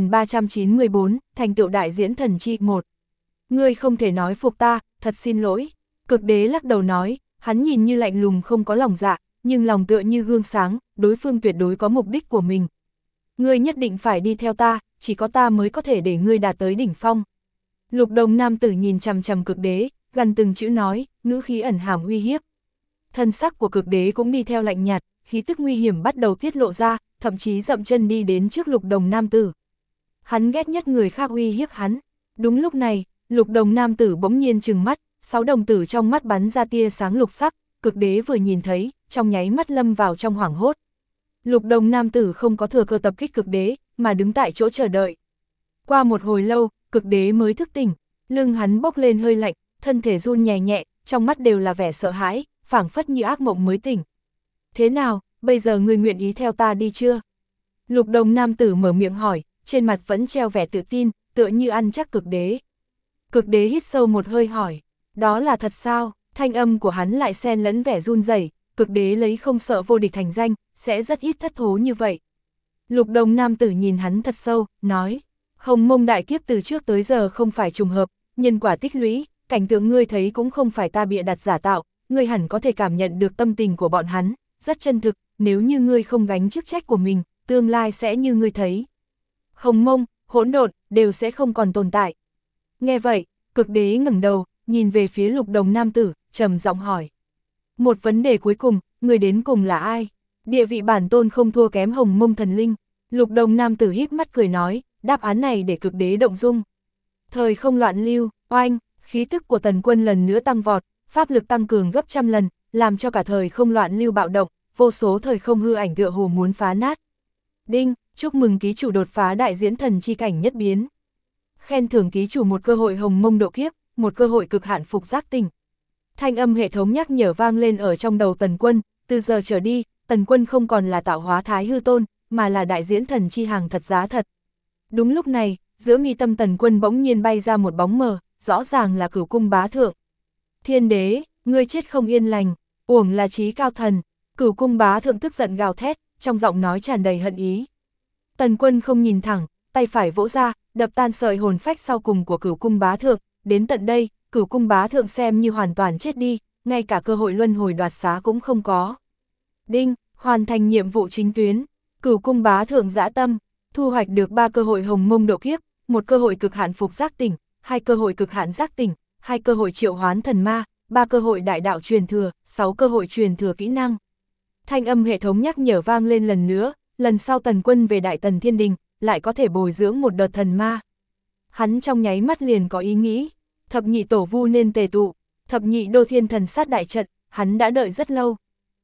2394, thành tựu đại diễn thần chi 1. Ngươi không thể nói phục ta, thật xin lỗi. Cực đế lắc đầu nói, hắn nhìn như lạnh lùng không có lòng dạ, nhưng lòng tựa như gương sáng, đối phương tuyệt đối có mục đích của mình. Ngươi nhất định phải đi theo ta, chỉ có ta mới có thể để ngươi đạt tới đỉnh phong. Lục đồng nam tử nhìn chằm chằm cực đế, gần từng chữ nói, ngữ khí ẩn hàm uy hiếp. Thân sắc của cực đế cũng đi theo lạnh nhạt, khí tức nguy hiểm bắt đầu tiết lộ ra, thậm chí dậm chân đi đến trước lục đồng nam tử. Hắn ghét nhất người khác uy hiếp hắn. Đúng lúc này, lục đồng nam tử bỗng nhiên trừng mắt, 6 đồng tử trong mắt bắn ra tia sáng lục sắc, cực đế vừa nhìn thấy, trong nháy mắt lâm vào trong hoảng hốt. Lục đồng nam tử không có thừa cơ tập kích cực đế, mà đứng tại chỗ chờ đợi. Qua một hồi lâu, cực đế mới thức tỉnh, lưng hắn bốc lên hơi lạnh, thân thể run nhẹ nhẹ, trong mắt đều là vẻ sợ hãi, phảng phất như ác mộng mới tỉnh. Thế nào, bây giờ ngươi nguyện ý theo ta đi chưa? Lục đồng nam tử mở miệng hỏi, trên mặt vẫn treo vẻ tự tin, tựa như ăn chắc cực đế. Cực đế hít sâu một hơi hỏi, đó là thật sao? Thanh âm của hắn lại xen lẫn vẻ run rẩy, cực đế lấy không sợ vô địch thành danh, sẽ rất ít thất thố như vậy. Lục đồng nam tử nhìn hắn thật sâu, nói, Hồng Mông đại kiếp từ trước tới giờ không phải trùng hợp, nhân quả tích lũy, cảnh tượng ngươi thấy cũng không phải ta bịa đặt giả tạo, ngươi hẳn có thể cảm nhận được tâm tình của bọn hắn, rất chân thực, nếu như ngươi không gánh chức trách của mình, tương lai sẽ như ngươi thấy. Hồng Mông, hỗn độn, đều sẽ không còn tồn tại. Nghe vậy, cực đế ngẩng đầu, nhìn về phía lục đồng nam tử, trầm giọng hỏi. Một vấn đề cuối cùng, người đến cùng là ai? Địa vị bản tôn không thua kém Hồng Mông thần linh. Lục đồng nam tử híp mắt cười nói, đáp án này để cực đế động dung. Thời không loạn lưu, oanh, khí tức của tần quân lần nữa tăng vọt, pháp lực tăng cường gấp trăm lần, làm cho cả thời không loạn lưu bạo động, vô số thời không hư ảnh tựa hồ muốn phá nát. Đinh, chúc mừng ký chủ đột phá đại diễn thần chi cảnh nhất biến. Khen thưởng ký chủ một cơ hội Hồng Mông độ kiếp, một cơ hội cực hạn phục giác tỉnh. Thanh âm hệ thống nhắc nhở vang lên ở trong đầu tần quân, từ giờ trở đi, tần quân không còn là tạo hóa thái hư tôn, mà là đại diễn thần chi hàng thật giá thật. Đúng lúc này, giữa mi tâm tần quân bỗng nhiên bay ra một bóng mờ, rõ ràng là Cửu Cung bá thượng. Thiên đế, ngươi chết không yên lành, uổng là trí cao thần. Cửu Cung bá thượng tức giận gào thét, trong giọng nói tràn đầy hận ý. Tần quân không nhìn thẳng, tay phải vỗ ra, đập tan sợi hồn phách sau cùng của Cửu Cung bá thượng. Đến tận đây, Cửu Cung bá thượng xem như hoàn toàn chết đi, ngay cả cơ hội luân hồi đoạt xá cũng không có. Đinh, hoàn thành nhiệm vụ chính tuyến. Cửu Cung bá thượng dã tâm, thu hoạch được 3 cơ hội Hồng Mông độ kiếp, một cơ hội cực hạn phục giác tỉnh, 2 cơ hội cực hạn giác tỉnh, 2 cơ hội triệu hoán thần ma, 3 cơ hội đại đạo truyền thừa, 6 cơ hội truyền thừa kỹ năng. Thanh âm hệ thống nhắc nhở vang lên lần nữa, lần sau tần quân về Đại Tần Thiên Đình, lại có thể bồi dưỡng một đợt thần ma. Hắn trong nháy mắt liền có ý nghĩ, thập nhị tổ vu nên tề tụ, thập nhị đô thiên thần sát đại trận, hắn đã đợi rất lâu.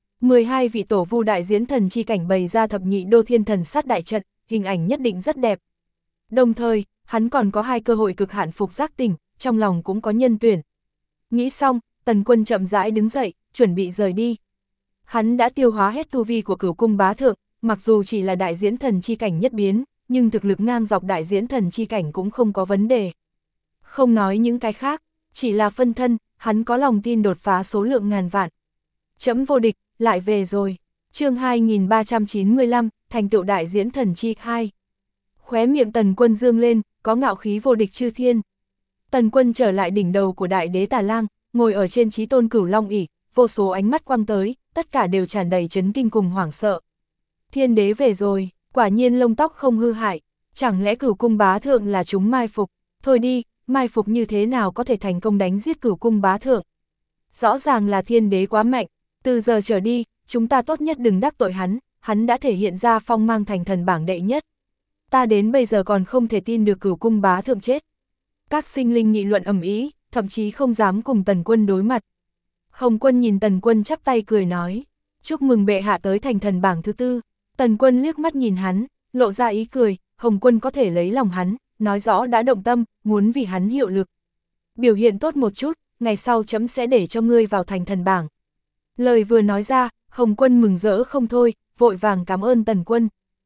12 vị tổ vu đại diễn thần chi cảnh bày ra thập nhị đô thiên thần sát đại trận, hình ảnh nhất định rất đẹp. Đồng thời, hắn còn có 2 cơ hội cực hạn phục giác tỉnh, trong lòng cũng có nhân tuyển. Nghĩ xong, tần quân chậm rãi đứng dậy, chuẩn bị rời đi. Hắn đã tiêu hóa hết tu vi của Cửu Cung bá thượng, mặc dù chỉ là đại diễn thần chi cảnh nhất biến, nhưng thực lực ngang dọc đại diễn thần chi cảnh cũng không có vấn đề. Không nói những cái khác, chỉ là phân thân, hắn có lòng tin đột phá số lượng ngàn vạn. Chấm vô địch, lại về rồi. Chương 2395, thành tựu đại diễn thần chi 2. Khóe miệng tần quân dương lên, có ngạo khí vô địch chư thiên. Tần quân trở lại đỉnh đầu của đại đế Tà Lang, ngồi ở trên chí tôn cửu long ỷ, vô số ánh mắt quăng tới, tất cả đều tràn đầy chấn kinh cùng hoảng sợ. Thiên đế về rồi, quả nhiên lông tóc không hư hại, chẳng lẽ Cửu Cung bá thượng là chúng mai phục, thôi đi, mai phục như thế nào có thể thành công đánh giết Cửu Cung bá thượng. Rõ ràng là thiên đế quá mạnh, từ giờ trở đi, chúng ta tốt nhất đừng đắc tội hắn đã thể hiện ra phong mang thành thần bảng đệ nhất. Ta đến bây giờ còn không thể tin được Cửu Cung bá thượng chết. Các sinh linh nghị luận ầm ĩ, thậm chí không dám cùng tần quân đối mặt. Hồng Quân nhìn tần quân chắp tay cười nói, chúc mừng bệ hạ tới thành thần bảng thứ 4. Tần quân liếc mắt nhìn hắn, lộ ra ý cười, Hồng Quân có thể lấy lòng hắn, nói rõ đã động tâm, muốn vì hắn hiệu lực. Biểu hiện tốt một chút, ngày sau chấm sẽ để cho ngươi vào thành thần bảng. Lời vừa nói ra, Hồng Quân mừng rỡ không thôi, vội vàng cảm ơn Tần Quân.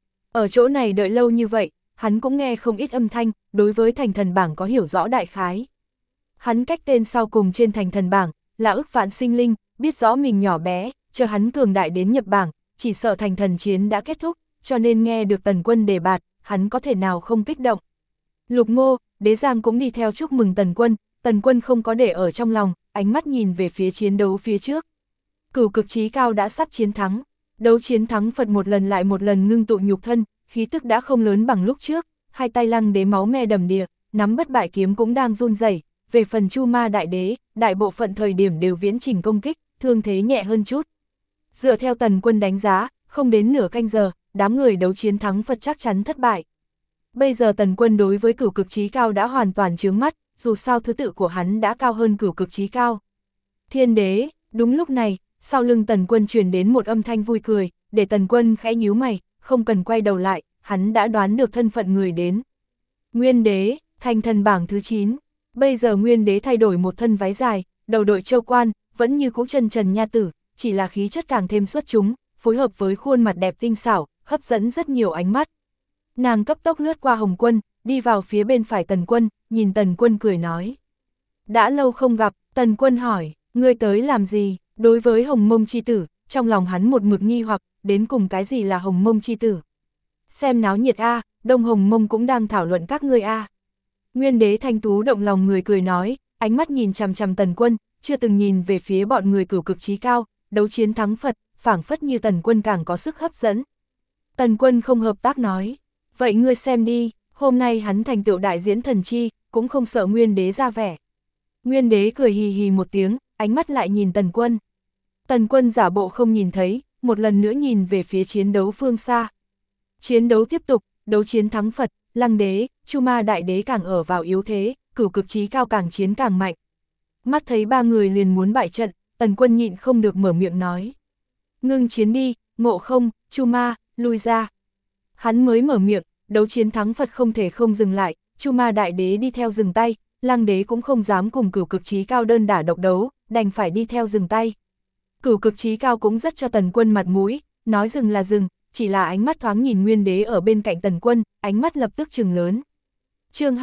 Ở chỗ này đợi lâu như vậy, hắn cũng nghe không ít âm thanh, đối với thành thần bảng có hiểu rõ đại khái. Hắn cách tên sau cùng trên thành thần bảng, là ức vạn sinh linh, biết rõ mình nhỏ bé, chờ hắn cường đại đến nhập bảng, chỉ sợ thành thần chiến đã kết thúc, cho nên nghe được Tần Quân đề bạt, hắn có thể nào không kích động. Lục Ngô, Đế Giang cũng đi theo chúc mừng Tần Quân không có để ở trong lòng, ánh mắt nhìn về phía chiến đấu phía trước. Cửu cực chí cao đã sắp chiến thắng, đấu chiến thắng Phật một lần lại một lần ngưng tụ nhục thân, khí tức đã không lớn bằng lúc trước, hai tay Lăng Đế máu me đầm đìa, nắm bất bại kiếm cũng đang run rẩy. Về phần Chu Ma Đại Đế, đại bộ phận thời điểm đều viễn trình công kích, thương thế nhẹ hơn chút. Dựa theo Tần Quân đánh giá, không đến nửa canh giờ, đám người đấu chiến thắng Phật chắc chắn thất bại. Bây giờ Tần Quân đối với cửu cực chí cao đã hoàn toàn chướng mắt, dù sao thứ tự của hắn đã cao hơn cửu cực chí cao. Thiên Đế, đúng lúc này, sau lưng Tần Quân truyền đến một âm thanh vui cười, để Tần Quân khẽ nhíu mày, không cần quay đầu lại, hắn đã đoán được thân phận người đến. Nguyên Đế, thành thần bảng thứ 9. Bây giờ Nguyên Đế thay đổi một thân váy dài, đầu đội châu quan, vẫn như cũ chân trần nha tử, chỉ là khí chất càng thêm xuất chúng, phối hợp với khuôn mặt đẹp tinh xảo, hấp dẫn rất nhiều ánh mắt. Nàng cấp tốc lướt qua Hồng Quân, đi vào phía bên phải Tần Quân, nhìn Tần Quân cười nói. Đã lâu không gặp, Tần Quân hỏi, ngươi tới làm gì? Đối với Hồng Mông chi tử, trong lòng hắn một mực nghi hoặc, đến cùng cái gì là Hồng Mông chi tử? Xem náo nhiệt a, Đông Hồng Mông cũng đang thảo luận các ngươi a. Nguyên Đế thanh tú động lòng người cười nói, ánh mắt nhìn chằm chằm Tần Quân, chưa từng nhìn về phía bọn người cửu cực chí cao, đấu chiến thắng Phật, phảng phất như Tần Quân càng có sức hấp dẫn. Tần Quân không hợp tác nói, vậy ngươi xem đi, hôm nay hắn thành tựu đại diễn thần chi, cũng không sợ Nguyên Đế ra vẻ. Nguyên Đế cười hì hì một tiếng, ánh mắt lại nhìn Tần Quân. Tần Quân giả bộ không nhìn thấy, một lần nữa nhìn về phía chiến đấu phương xa. Chiến đấu tiếp tục, đấu chiến thắng Phật, Lăng Đế, Chu Ma Đại Đế càng ở vào yếu thế, cửu cực chí cao càng chiến càng mạnh. Mắt thấy ba người liền muốn bại trận, Tần Quân nhịn không được mở miệng nói. Ngưng chiến đi, Ngộ Không, Chu Ma, lui ra. Hắn mới mở miệng, đấu chiến thắng Phật không thể không dừng lại, Chu Ma Đại Đế đi theo dừng tay, Lăng Đế cũng không dám cùng cửu cực chí cao đơn đả độc đấu, đành phải đi theo dừng tay. Cửu cực chí cao cũng rất cho Tần Quân mặt mũi, nói dừng là dừng, chỉ là ánh mắt thoáng nhìn Nguyên Đế ở bên cạnh Tần Quân, ánh mắt lập tức trừng lớn. Chương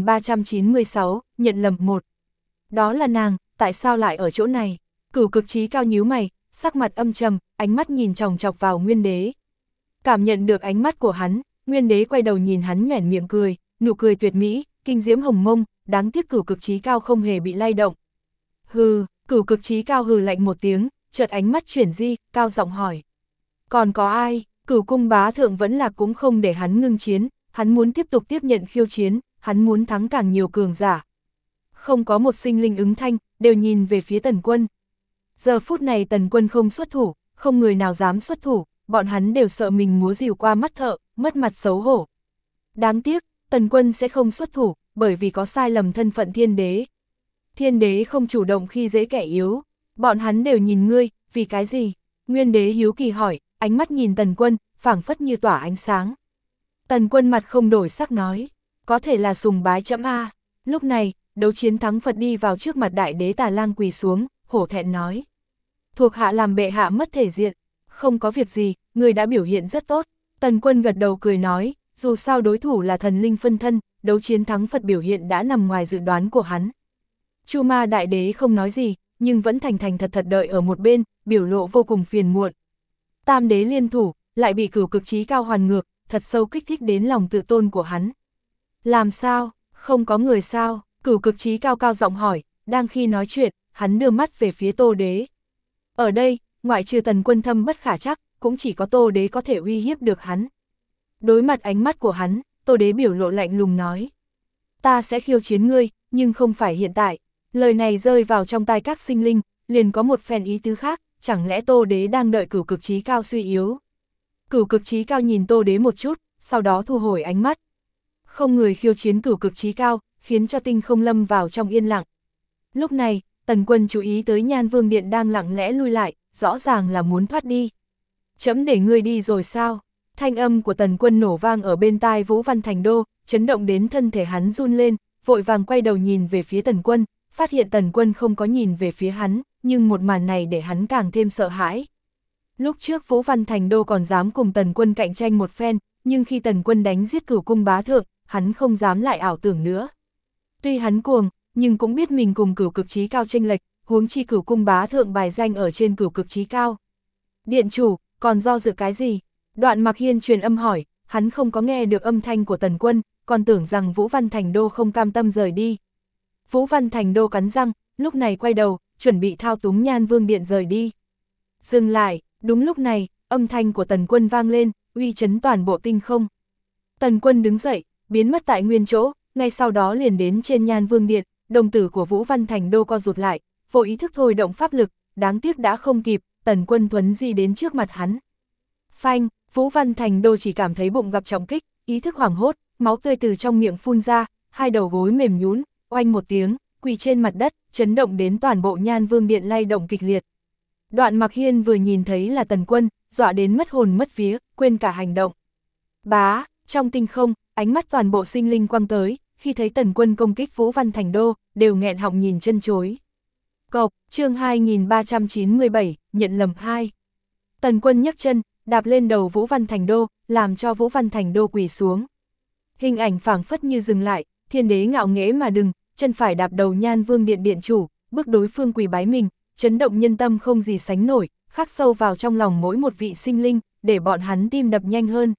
2396, nhận lầm 1. Đó là nàng, tại sao lại ở chỗ này? Cửu cực chí cao nhíu mày, sắc mặt âm trầm, ánh mắt nhìn chòng chọc vào Nguyên Đế. Cảm nhận được ánh mắt của hắn, Nguyên Đế quay đầu nhìn hắn nhoẻn miệng cười, nụ cười tuyệt mỹ, kinh diễm hồng mông, đáng tiếc cửu cực chí cao không hề bị lay động. Hừ, cửu cực chí cao hừ lạnh một tiếng, chợt ánh mắt chuyển di, cao giọng hỏi. Còn có ai? Cửu cung bá thượng vẫn là cũng không để hắn ngưng chiến, hắn muốn tiếp tục tiếp nhận khiêu chiến, hắn muốn thắng càng nhiều cường giả. Không có một sinh linh ứng thanh, đều nhìn về phía Tần Quân. Giờ phút này Tần Quân không xuất thủ, không người nào dám xuất thủ, bọn hắn đều sợ mình múa rìu qua mắt thợ, mất mặt xấu hổ. Đáng tiếc, Tần Quân sẽ không xuất thủ, bởi vì có sai lầm thân phận Thiên Đế. Thiên Đế không chủ động khi dễ kẻ yếu, bọn hắn đều nhìn ngươi, vì cái gì? Nguyên Đế hiếu kỳ hỏi, ánh mắt nhìn Tần Quân, phảng phất như tỏa ánh sáng. Tần Quân mặt không đổi sắc nói, có thể là sùng bái chẫm a. Lúc này, đấu chiến thắng Phật đi vào trước mặt Đại Đế Tà Lang quỳ xuống, hổ thẹn nói. Thuộc hạ làm bệ hạ mất thể diện, không có việc gì, người đã biểu hiện rất tốt. Tần Quân gật đầu cười nói, dù sao đối thủ là thần linh phân thân, đấu chiến thắng Phật biểu hiện đã nằm ngoài dự đoán của hắn. Chu Ma Đại Đế không nói gì, nhưng vẫn thành thành thật thật đợi ở một bên, biểu lộ vô cùng phiền muộn. Tam đế liên thủ, lại bị cửu cực chí cao hoàn ngược, thật sâu kích thích đến lòng tự tôn của hắn. Làm sao, không có người sao? Cửu cực chí cao cao giọng hỏi, đang khi nói chuyện, hắn đưa mắt về phía Tô Đế. Ở đây, ngoại trừ Tần Quân thâm bất khả chắc, cũng chỉ có Tô Đế có thể uy hiếp được hắn. Đối mặt ánh mắt của hắn, Tô Đế biểu lộ lạnh lùng nói. Ta sẽ khiêu chiến ngươi, nhưng không phải hiện tại. Lời này rơi vào trong tai các sinh linh, liền có một phen ý tứ khác, chẳng lẽ Tô Đế đang đợi cửu cực chí cao suy yếu. Cửu cực chí cao nhìn Tô Đế một chút, sau đó thu hồi ánh mắt. Không người khiêu chiến cửu cực chí cao, khiến cho Tinh Không lâm vào trong yên lặng. Lúc này, Tần Quân chú ý tới Nhan Vương Điện đang lặng lẽ lui lại, rõ ràng là muốn thoát đi. Chấm để ngươi đi rồi sao? Thanh âm của Tần Quân nổ vang ở bên tai Vũ Văn Thành Đô, chấn động đến thân thể hắn run lên, vội vàng quay đầu nhìn về phía Tần Quân, phát hiện Tần Quân không có nhìn về phía hắn, nhưng một màn này để hắn càng thêm sợ hãi. Lúc trước Vũ Văn Thành Đô còn dám cùng Tần Quân cạnh tranh một phen, nhưng khi Tần Quân đánh giết Cửu Cung bá thượng, hắn không dám lại ảo tưởng nữa. Tuy hắn cuồng, nhưng cũng biết mình cùng Cửu Cực Chí Cao chênh lệch, huống chi Cửu Cung bá thượng bài danh ở trên Cửu Cực Chí Cao. Điện chủ, còn do dự cái gì? Đoạn Mặc Hiên truyền âm hỏi, hắn không có nghe được âm thanh của Tần Quân, còn tưởng rằng Vũ Văn Thành Đô không cam tâm rời đi. Vũ Văn Thành Đô cắn răng, lúc này quay đầu, chuẩn bị thao túng Nhan Vương Điện rời đi. Dừng lại, đúng lúc này, âm thanh của Tần Quân vang lên, uy chấn toàn bộ tinh không. Tần Quân đứng dậy, biến mất tại nguyên chỗ, ngay sau đó liền đến trên Nhan Vương Điện, đồng tử của Vũ Văn Thành Đô co rụt lại, vô ý thức thôi động pháp lực, đáng tiếc đã không kịp, Tần Quân thuấn di đến trước mặt hắn. Phanh, Vũ Văn Thành Đô chỉ cảm thấy bụng gặp trọng kích, ý thức hoảng hốt, máu tươi từ trong miệng phun ra, hai đầu gối mềm nhũn, oanh một tiếng, quỳ trên mặt đất, chấn động đến toàn bộ Nhan Vương Điện lay động kịch liệt. Đoạn Mặc Hiên vừa nhìn thấy là Tần Quân, dọa đến mất hồn mất vía, quên cả hành động. Bá, trong tinh không, ánh mắt toàn bộ sinh linh quăng tới, khi thấy Tần Quân công kích Vũ Văn Thành Đô, đều nghẹn họng nhìn chân chối. Cộc, chương 2397, nhận lầm 2. Tần Quân nhấc chân, đạp lên đầu Vũ Văn Thành Đô, làm cho Vũ Văn Thành Đô quỳ xuống. Hình ảnh phảng phất như dừng lại, thiên đế ngạo nghễ mà đừng, chân phải đạp đầu Nhan Vương Điện điện chủ, bước đối phương quỳ bái mình, chấn động nhân tâm không gì sánh nổi, khắc sâu vào trong lòng mỗi một vị sinh linh, để bọn hắn tim đập nhanh hơn.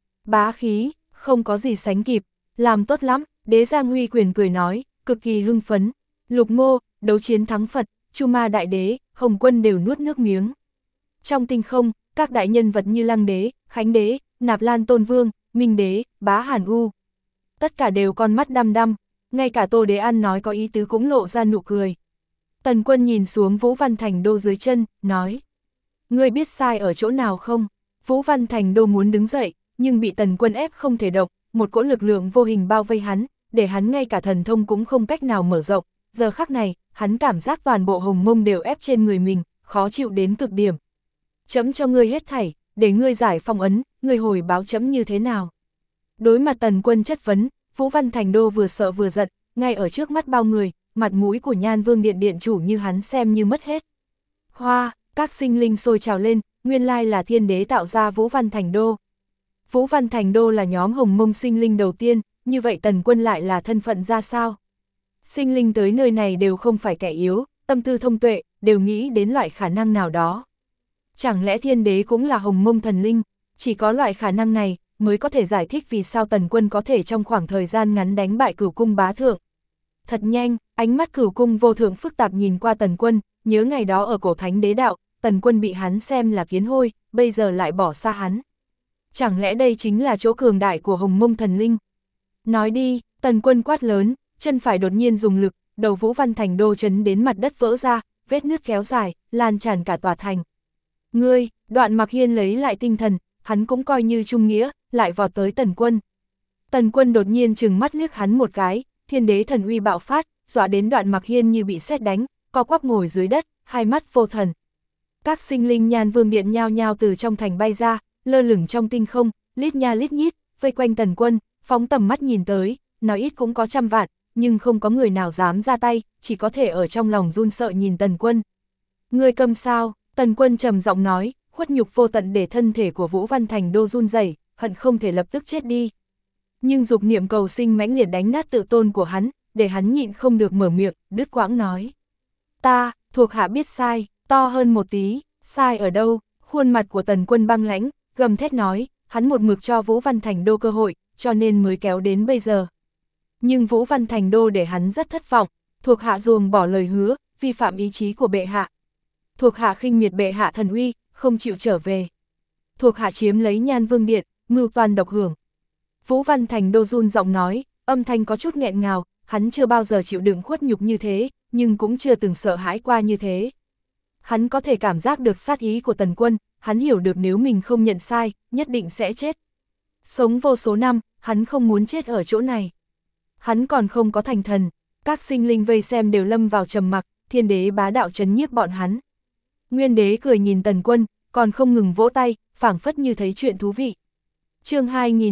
Bá khí, không có gì sánh kịp, làm tốt lắm, Đế Giang Huy quyền cười nói, cực kỳ hưng phấn. Lục Ngô, đấu chiến thắng Phật, Chu Ma Đại Đế, Hồng Quân đều nuốt nước miếng. Trong tinh không, các đại nhân vật như Lăng Đế, Khánh Đế, Nạp Lan Tôn Vương, Minh Đế, Bá Hàn U. Tất cả đều con mắt đăm đăm, ngay cả Tô Đế An nói có ý tứ cũng lộ ra nụ cười. Tần Quân nhìn xuống Vũ Văn Thành Đô dưới chân, nói. Ngươi biết sai ở chỗ nào không? Vũ Văn Thành Đô muốn đứng dậy, nhưng bị Tần Quân ép không thể động, một cỗ lực lượng vô hình bao vây hắn, để hắn ngay cả thần thông cũng không cách nào mở rộng. Giờ khắc này, hắn cảm giác toàn bộ hồng mông đều ép trên người mình, khó chịu đến cực điểm. Chấm cho ngươi hết thảy, để ngươi giải phong ấn, ngươi hồi báo chấm như thế nào? Đối mặt Tần Quân chất vấn, Vũ Văn Thành Đô vừa sợ vừa giận, ngay ở trước mắt bao người, mặt mũi của Nhan Vương Điện điện chủ như hắn xem như mất hết. Hoa, các sinh linh sôi trào lên, nguyên lai là thiên đế tạo ra Vũ Văn Thành Đô. Vũ Văn Thành Đô là nhóm hồng mông sinh linh đầu tiên, như vậy Tần Quân lại là thân phận ra sao? Sinh linh tới nơi này đều không phải kẻ yếu, tâm tư thông tuệ, đều nghĩ đến loại khả năng nào đó. Chẳng lẽ thiên đế cũng là hồng mông thần linh? Chỉ có loại khả năng này mới có thể giải thích vì sao Tần Quân có thể trong khoảng thời gian ngắn đánh bại Cửu Cung bá thượng. Thật nhanh, ánh mắt Cửu Cung vô thượng phức tạp nhìn qua Tần Quân, nhớ ngày đó ở cổ thánh đế đạo, Tần Quân bị hắn xem là kiến hôi, bây giờ lại bỏ xa hắn. Chẳng lẽ đây chính là chỗ cường đại của hồng mông thần linh? Nói đi, Tần Quân quát lớn, chân phải đột nhiên dùng lực, đầu Vũ Văn Thành Đô chấn đến mặt đất vỡ ra, vết nứt kéo dài, lan tràn cả tòa thành. Ngươi, Đoạn Mặc Hiên lấy lại tinh thần, hắn cũng coi như trung nghĩa, lại vọt tới Tần Quân. Tần Quân đột nhiên trừng mắt liếc hắn một cái, thiên đế thần uy bạo phát, dọa đến Đoạn Mặc Hiên như bị sét đánh, co quắp ngồi dưới đất, hai mắt vô thần. Các sinh linh Nhan Vương Điện nhao nhao từ trong thành bay ra, lơ lửng trong tinh không, lít nha lít nhít, vây quanh Tần Quân, phóng tầm mắt nhìn tới, nói ít cũng có trăm vạn, nhưng không có người nào dám ra tay, chỉ có thể ở trong lòng run sợ nhìn Tần Quân. Ngươi câm sao? Tần Quân trầm giọng nói, khuất nhục vô tận để thân thể của Vũ Văn Thành Đô run rẩy, hận không thể lập tức chết đi. Nhưng dục niệm cầu sinh mãnh liệt đánh nát tự tôn của hắn, để hắn nhịn không được mở miệng, đứt quãng nói. Ta, thuộc hạ biết sai, to hơn một tí, sai ở đâu? Khuôn mặt của Tần Quân băng lãnh, gầm thét nói, hắn một mực cho Vũ Văn Thành Đô cơ hội, cho nên mới kéo đến bây giờ. Nhưng Vũ Văn Thành Đô để hắn rất thất vọng, thuộc hạ ruồng bỏ lời hứa, vi phạm ý chí của bệ hạ. Thuộc hạ khinh miệt bệ hạ thần uy, không chịu trở về. Thuộc hạ chiếm lấy Nhan Vương Điện, mưu toan độc hưởng. Vũ Văn Thành Đô run giọng nói, âm thanh có chút nghẹn ngào, hắn chưa bao giờ chịu đựng khuất nhục như thế, nhưng cũng chưa từng sợ hãi qua như thế. Hắn có thể cảm giác được sát ý của Tần Quân, hắn hiểu được nếu mình không nhận sai, nhất định sẽ chết. Sống vô số năm, hắn không muốn chết ở chỗ này. Hắn còn không có thành thần, các sinh linh vây xem đều lâm vào trầm mặc, thiên đế bá đạo trấn nhiếp bọn hắn. Nguyên đế cười nhìn Tần Quân, còn không ngừng vỗ tay, phảng phất như thấy chuyện thú vị. Chương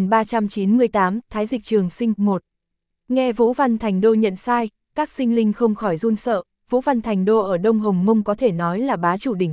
2398, Thái Dịch Trường Sinh 1. Nghe Vũ Văn Thành Đô nhận sai, các sinh linh không khỏi run sợ. Vũ Văn Thành Đô ở Đông Hồng Mông có thể nói là bá chủ đỉnh cấp,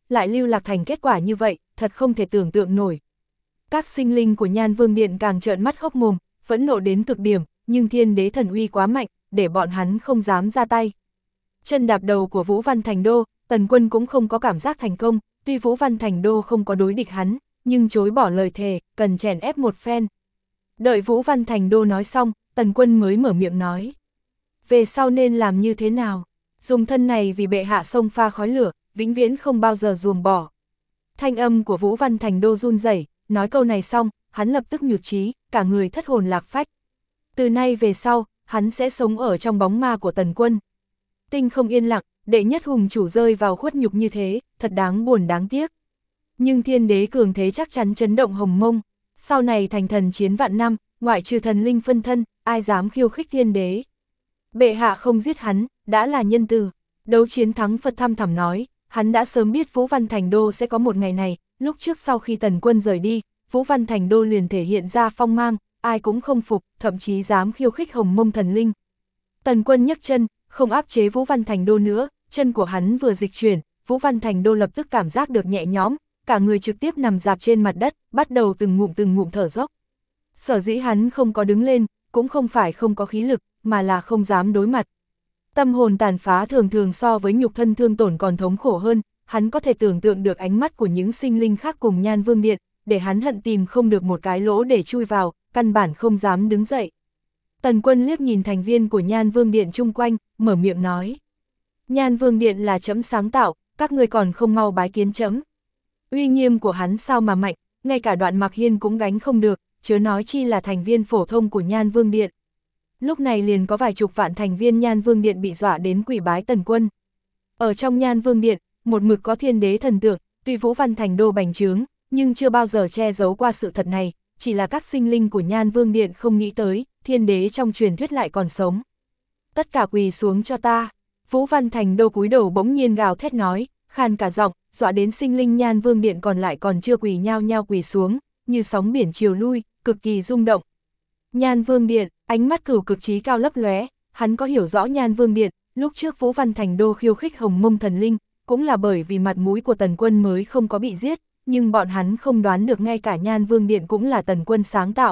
lại lưu lạc thành kết quả như vậy, thật không thể tưởng tượng nổi. Các sinh linh của Nhan Vương Điện càng trợn mắt hốc mồm, phẫn nộ đến cực điểm, nhưng thiên đế thần uy quá mạnh, để bọn hắn không dám ra tay. Chân đạp đầu của Vũ Văn Thành Đô, Tần Quân cũng không có cảm giác thành công, tuy Vũ Văn Thành Đô không có đối địch hắn, nhưng chối bỏ lời thề, cần chèn ép một phen. Đợi Vũ Văn Thành Đô nói xong, Tần Quân mới mở miệng nói. Về sau nên làm như thế nào? Dùng thân này vì bệ hạ sông pha khói lửa, vĩnh viễn không bao giờ ruồng bỏ. Thanh âm của Vũ Văn Thành Đô run rẩy, nói câu này xong, hắn lập tức nhụt chí, cả người thất hồn lạc phách. Từ nay về sau, hắn sẽ sống ở trong bóng ma của Tần Quân. Tinh không yên lặng, đệ nhất hùng chủ rơi vào khuất nhục như thế, thật đáng buồn đáng tiếc. Nhưng thiên đế cường thế chắc chắn chấn động Hồng Mông, sau này thành thần chiến vạn năm, ngoại trừ thần linh phân thân, ai dám khiêu khích thiên đế. Bệ hạ không giết hắn, đã là nhân từ. Đấu chiến thắng Phật thăm thẳm nói, hắn đã sớm biết Vũ Văn Thành Đô sẽ có một ngày này, lúc trước sau khi Tần Quân rời đi, Vũ Văn Thành Đô liền thể hiện ra phong mang, ai cũng không phục, thậm chí dám khiêu khích Hồng Mông thần linh. Tần Quân nhấc chân, không áp chế Vũ Văn Thành Đô nữa, chân của hắn vừa dịch chuyển, Vũ Văn Thành Đô lập tức cảm giác được nhẹ nhõm, cả người trực tiếp nằm dạp trên mặt đất, bắt đầu từng ngụm thở dốc. Sở dĩ hắn không có đứng lên, cũng không phải không có khí lực, mà là không dám đối mặt. Tâm hồn tàn phá thường thường so với nhục thân thương tổn còn thống khổ hơn, hắn có thể tưởng tượng được ánh mắt của những sinh linh khác cùng Nhan Vương Điện, để hắn hận tìm không được một cái lỗ để chui vào, căn bản không dám đứng dậy. Tần Quân liếc nhìn thành viên của Nhan Vương Điện chung quanh, mở miệng nói. Nhan Vương Điện là trẫm sáng tạo, các người còn không mau bái kiến trẫm. Uy nghiêm của hắn sao mà mạnh, ngay cả Đoạn Mặc Hiên cũng gánh không được, chớ nói chi là thành viên phổ thông của Nhan Vương Điện. Lúc này liền có vài chục vạn thành viên Nhan Vương Điện bị dọa đến quỳ bái Tần Quân. Ở trong Nhan Vương Điện, một mực có thiên đế thần tượng, tuy Vũ Văn Thành Đô bành trướng, nhưng chưa bao giờ che giấu qua sự thật này, chỉ là các sinh linh của Nhan Vương Điện không nghĩ tới, thiên đế trong truyền thuyết lại còn sống. Tất cả quỳ xuống cho ta. Vũ Văn Thành Đô cúi đầu bỗng nhiên gào thét nói, khan cả giọng, dọa đến sinh linh Nhan Vương Điện còn lại còn chưa quỳ nhao nhao quỳ xuống, như sóng biển chiều lui, cực kỳ rung động. Nhan Vương Điện, ánh mắt cửu cực trí cao lấp lóe, hắn có hiểu rõ Nhan Vương Điện, lúc trước Vũ Văn Thành Đô khiêu khích Hồng Mông thần linh, cũng là bởi vì mặt mũi của Tần Quân mới không có bị giết, nhưng bọn hắn không đoán được ngay cả Nhan Vương Điện cũng là Tần Quân sáng tạo.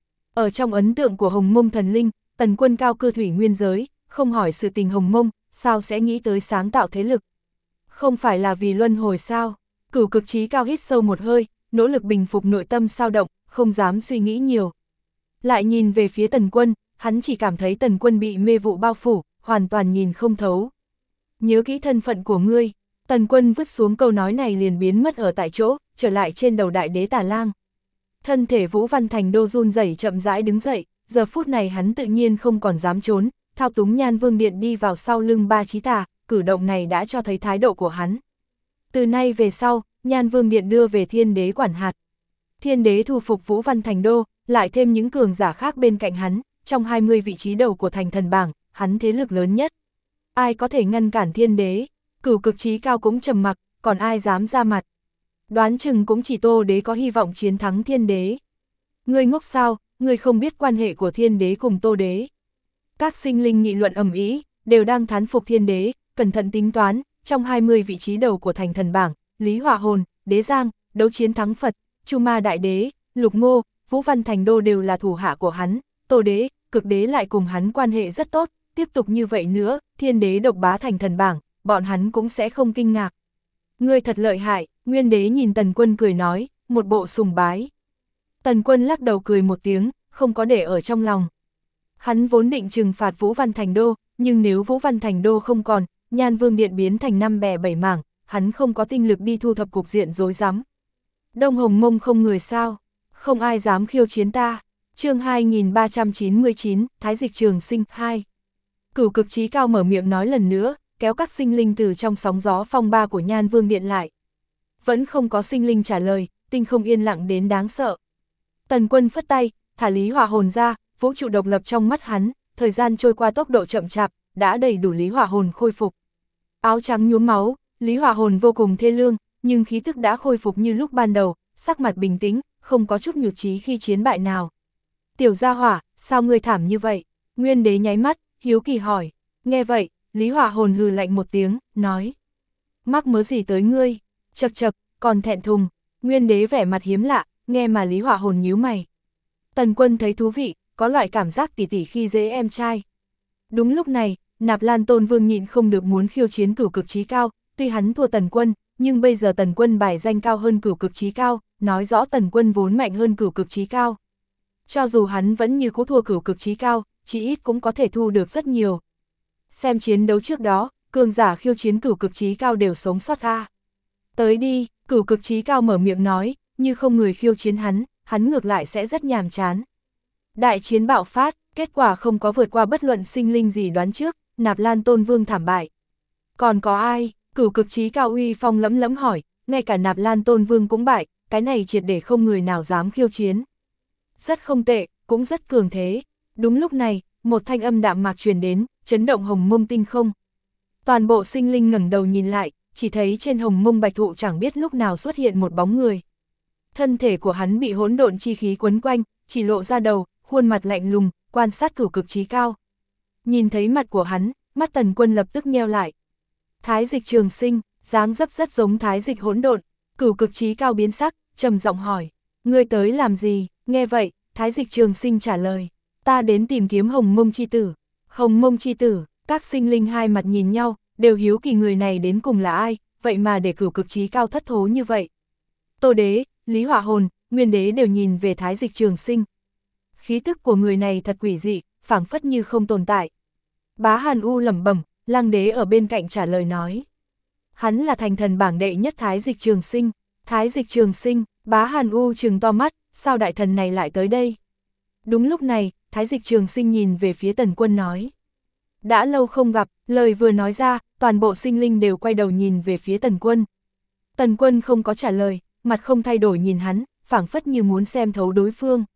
Ở trong ấn tượng của Hồng Mông thần linh, Tần Quân cao cư thủy nguyên giới, không hỏi sự tình Hồng Mông, sao sẽ nghĩ tới sáng tạo thế lực? Không phải là vì luân hồi sao? Cửu cực trí cao hít sâu một hơi, nỗ lực bình phục nội tâm sao động, không dám suy nghĩ nhiều. Lại nhìn về phía Tần Quân, hắn chỉ cảm thấy Tần Quân bị mê vụ bao phủ, hoàn toàn nhìn không thấu. Nhớ kỹ thân phận của ngươi. Tần Quân vứt xuống câu nói này liền biến mất ở tại chỗ, trở lại trên đầu đại đế Tà Lang. Thân thể Vũ Văn Thành Đô run rẩy chậm rãi đứng dậy, giờ phút này hắn tự nhiên không còn dám trốn, thao túng Nhan Vương Điện đi vào sau lưng Ba Chí Tà, cử động này đã cho thấy thái độ của hắn. Từ nay về sau, Nhan Vương Điện đưa về thiên đế quản hạt. Thiên đế thu phục Vũ Văn Thành Đô, lại thêm những cường giả khác bên cạnh hắn, trong 20 vị trí đầu của thành thần bảng, hắn thế lực lớn nhất. Ai có thể ngăn cản thiên đế? Cửu cực trí cao cũng trầm mặc, còn ai dám ra mặt? Đoán chừng cũng chỉ Tô đế có hy vọng chiến thắng thiên đế. Ngươi ngốc sao, ngươi không biết quan hệ của thiên đế cùng Tô đế. Các sinh linh nghị luận ầm ĩ, đều đang thán phục thiên đế, cẩn thận tính toán, trong 20 vị trí đầu của thành thần bảng, Lý Hỏa Hồn, Đế Giang, Đấu Chiến Thắng Phật, Chu Ma Đại Đế, Lục Ngô, Vũ Văn Thành Đô đều là thủ hạ của hắn, Tô đế, Cực đế lại cùng hắn quan hệ rất tốt, tiếp tục như vậy nữa, thiên đế độc bá thành thần bảng, bọn hắn cũng sẽ không kinh ngạc. Ngươi thật lợi hại, Nguyên đế nhìn Tần Quân cười nói, một bộ sùng bái. Tần Quân lắc đầu cười một tiếng, không có để ở trong lòng. Hắn vốn định trừng phạt Vũ Văn Thành Đô, nhưng nếu Vũ Văn Thành Đô không còn, Nhan Vương Điện biến thành 5 bè 7 mảng, hắn không có tinh lực đi thu thập cục diện rối rắm. Đông Hồng Mông không người sao, không ai dám khiêu chiến ta. Chương 2399, Thái Dịch Trường Sinh 2. Cửu cực trí cao mở miệng nói lần nữa, kéo các sinh linh từ trong sóng gió phong ba của Nhan Vương Điện lại. Vẫn không có sinh linh trả lời, tinh không yên lặng đến đáng sợ. Tần Quân phất tay, thả Lý Hỏa Hồn ra, vũ trụ độc lập trong mắt hắn, thời gian trôi qua tốc độ chậm chạp, đã đầy đủ Lý Hỏa Hồn khôi phục. Áo trắng nhuốm máu, Lý Hỏa Hồn vô cùng thê lương, nhưng khí tức đã khôi phục như lúc ban đầu, sắc mặt bình tĩnh, không có chút nhụt chí khi chiến bại nào. Tiểu gia hỏa, sao ngươi thảm như vậy? Nguyên đế nháy mắt, hiếu kỳ hỏi. Nghe vậy, Lý Hỏa Hồn hừ lạnh một tiếng, nói. Mắc mớ gì tới ngươi? Chậc chậc, còn thẹn thùng. Nguyên đế vẻ mặt hiếm lạ, nghe mà Lý Hỏa Hồn nhíu mày. Tần Quân thấy thú vị, có loại cảm giác tỉ tỉ khi dễ em trai. Đúng lúc này, Nạp Lan Tôn Vương nhịn không được muốn khiêu chiến cửu cực chí cao, tuy hắn thua Tần Quân, nhưng bây giờ Tần Quân bài danh cao hơn cửu cực chí cao, nói rõ Tần Quân vốn mạnh hơn cửu cực chí cao. Cho dù hắn vẫn như cũ thua cửu cực chí cao, chỉ ít cũng có thể thu được rất nhiều. Xem chiến đấu trước đó, cường giả khiêu chiến cửu cực chí cao đều sống sót ra. Tới đi, cửu cực chí cao mở miệng nói, như không người khiêu chiến hắn ngược lại sẽ rất nhàm chán. Đại chiến bạo phát, kết quả không có vượt qua bất luận sinh linh gì đoán trước, Nạp Lan Tôn Vương thảm bại. Còn có ai? Cửu cực chí cao uy phong lẫm lẫm hỏi, ngay cả Nạp Lan Tôn Vương cũng bại, cái này triệt để không người nào dám khiêu chiến. Rất không tệ, cũng rất cường thế. Đúng lúc này, một thanh âm đạm mạc truyền đến, chấn động hồng mông tinh không. Toàn bộ sinh linh ngẩng đầu nhìn lại, chỉ thấy trên hồng mông bạch thụ chẳng biết lúc nào xuất hiện một bóng người. Thân thể của hắn bị hỗn độn chi khí quấn quanh, chỉ lộ ra đầu, khuôn mặt lạnh lùng, quan sát cửu cực chí cao. Nhìn thấy mặt của hắn, mắt Tần Quân lập tức nheo lại. Thái dịch trường sinh, dáng dấp rất giống thái dịch hỗn độn. Cửu cực chí cao biến sắc, trầm giọng hỏi, ngươi tới làm gì? Nghe vậy, thái dịch trường sinh trả lời, ta đến tìm kiếm hồng mông chi tử. Hồng mông chi tử, các sinh linh hai mặt nhìn nhau, đều hiếu kỳ người này đến cùng là ai, vậy mà để cửu cực chí cao thất thố như vậy. Tô Đế, Lý Hỏa Hồn, Nguyên Đế đều nhìn về thái dịch trường sinh. Khí tức của người này thật quỷ dị, phảng phất như không tồn tại. Bá Hàn U lẩm bẩm, Lăng Đế ở bên cạnh trả lời nói. Hắn là thành thần bảng đệ nhất thái dịch trường sinh. Thái dịch trường sinh, Bá Hàn U trừng to mắt, sao đại thần này lại tới đây? Đúng lúc này, thái dịch trường sinh nhìn về phía Tần Quân nói. Đã lâu không gặp, lời vừa nói ra, toàn bộ sinh linh đều quay đầu nhìn về phía Tần Quân. Tần Quân không có trả lời, mặt không thay đổi nhìn hắn, phảng phất như muốn xem thấu đối phương.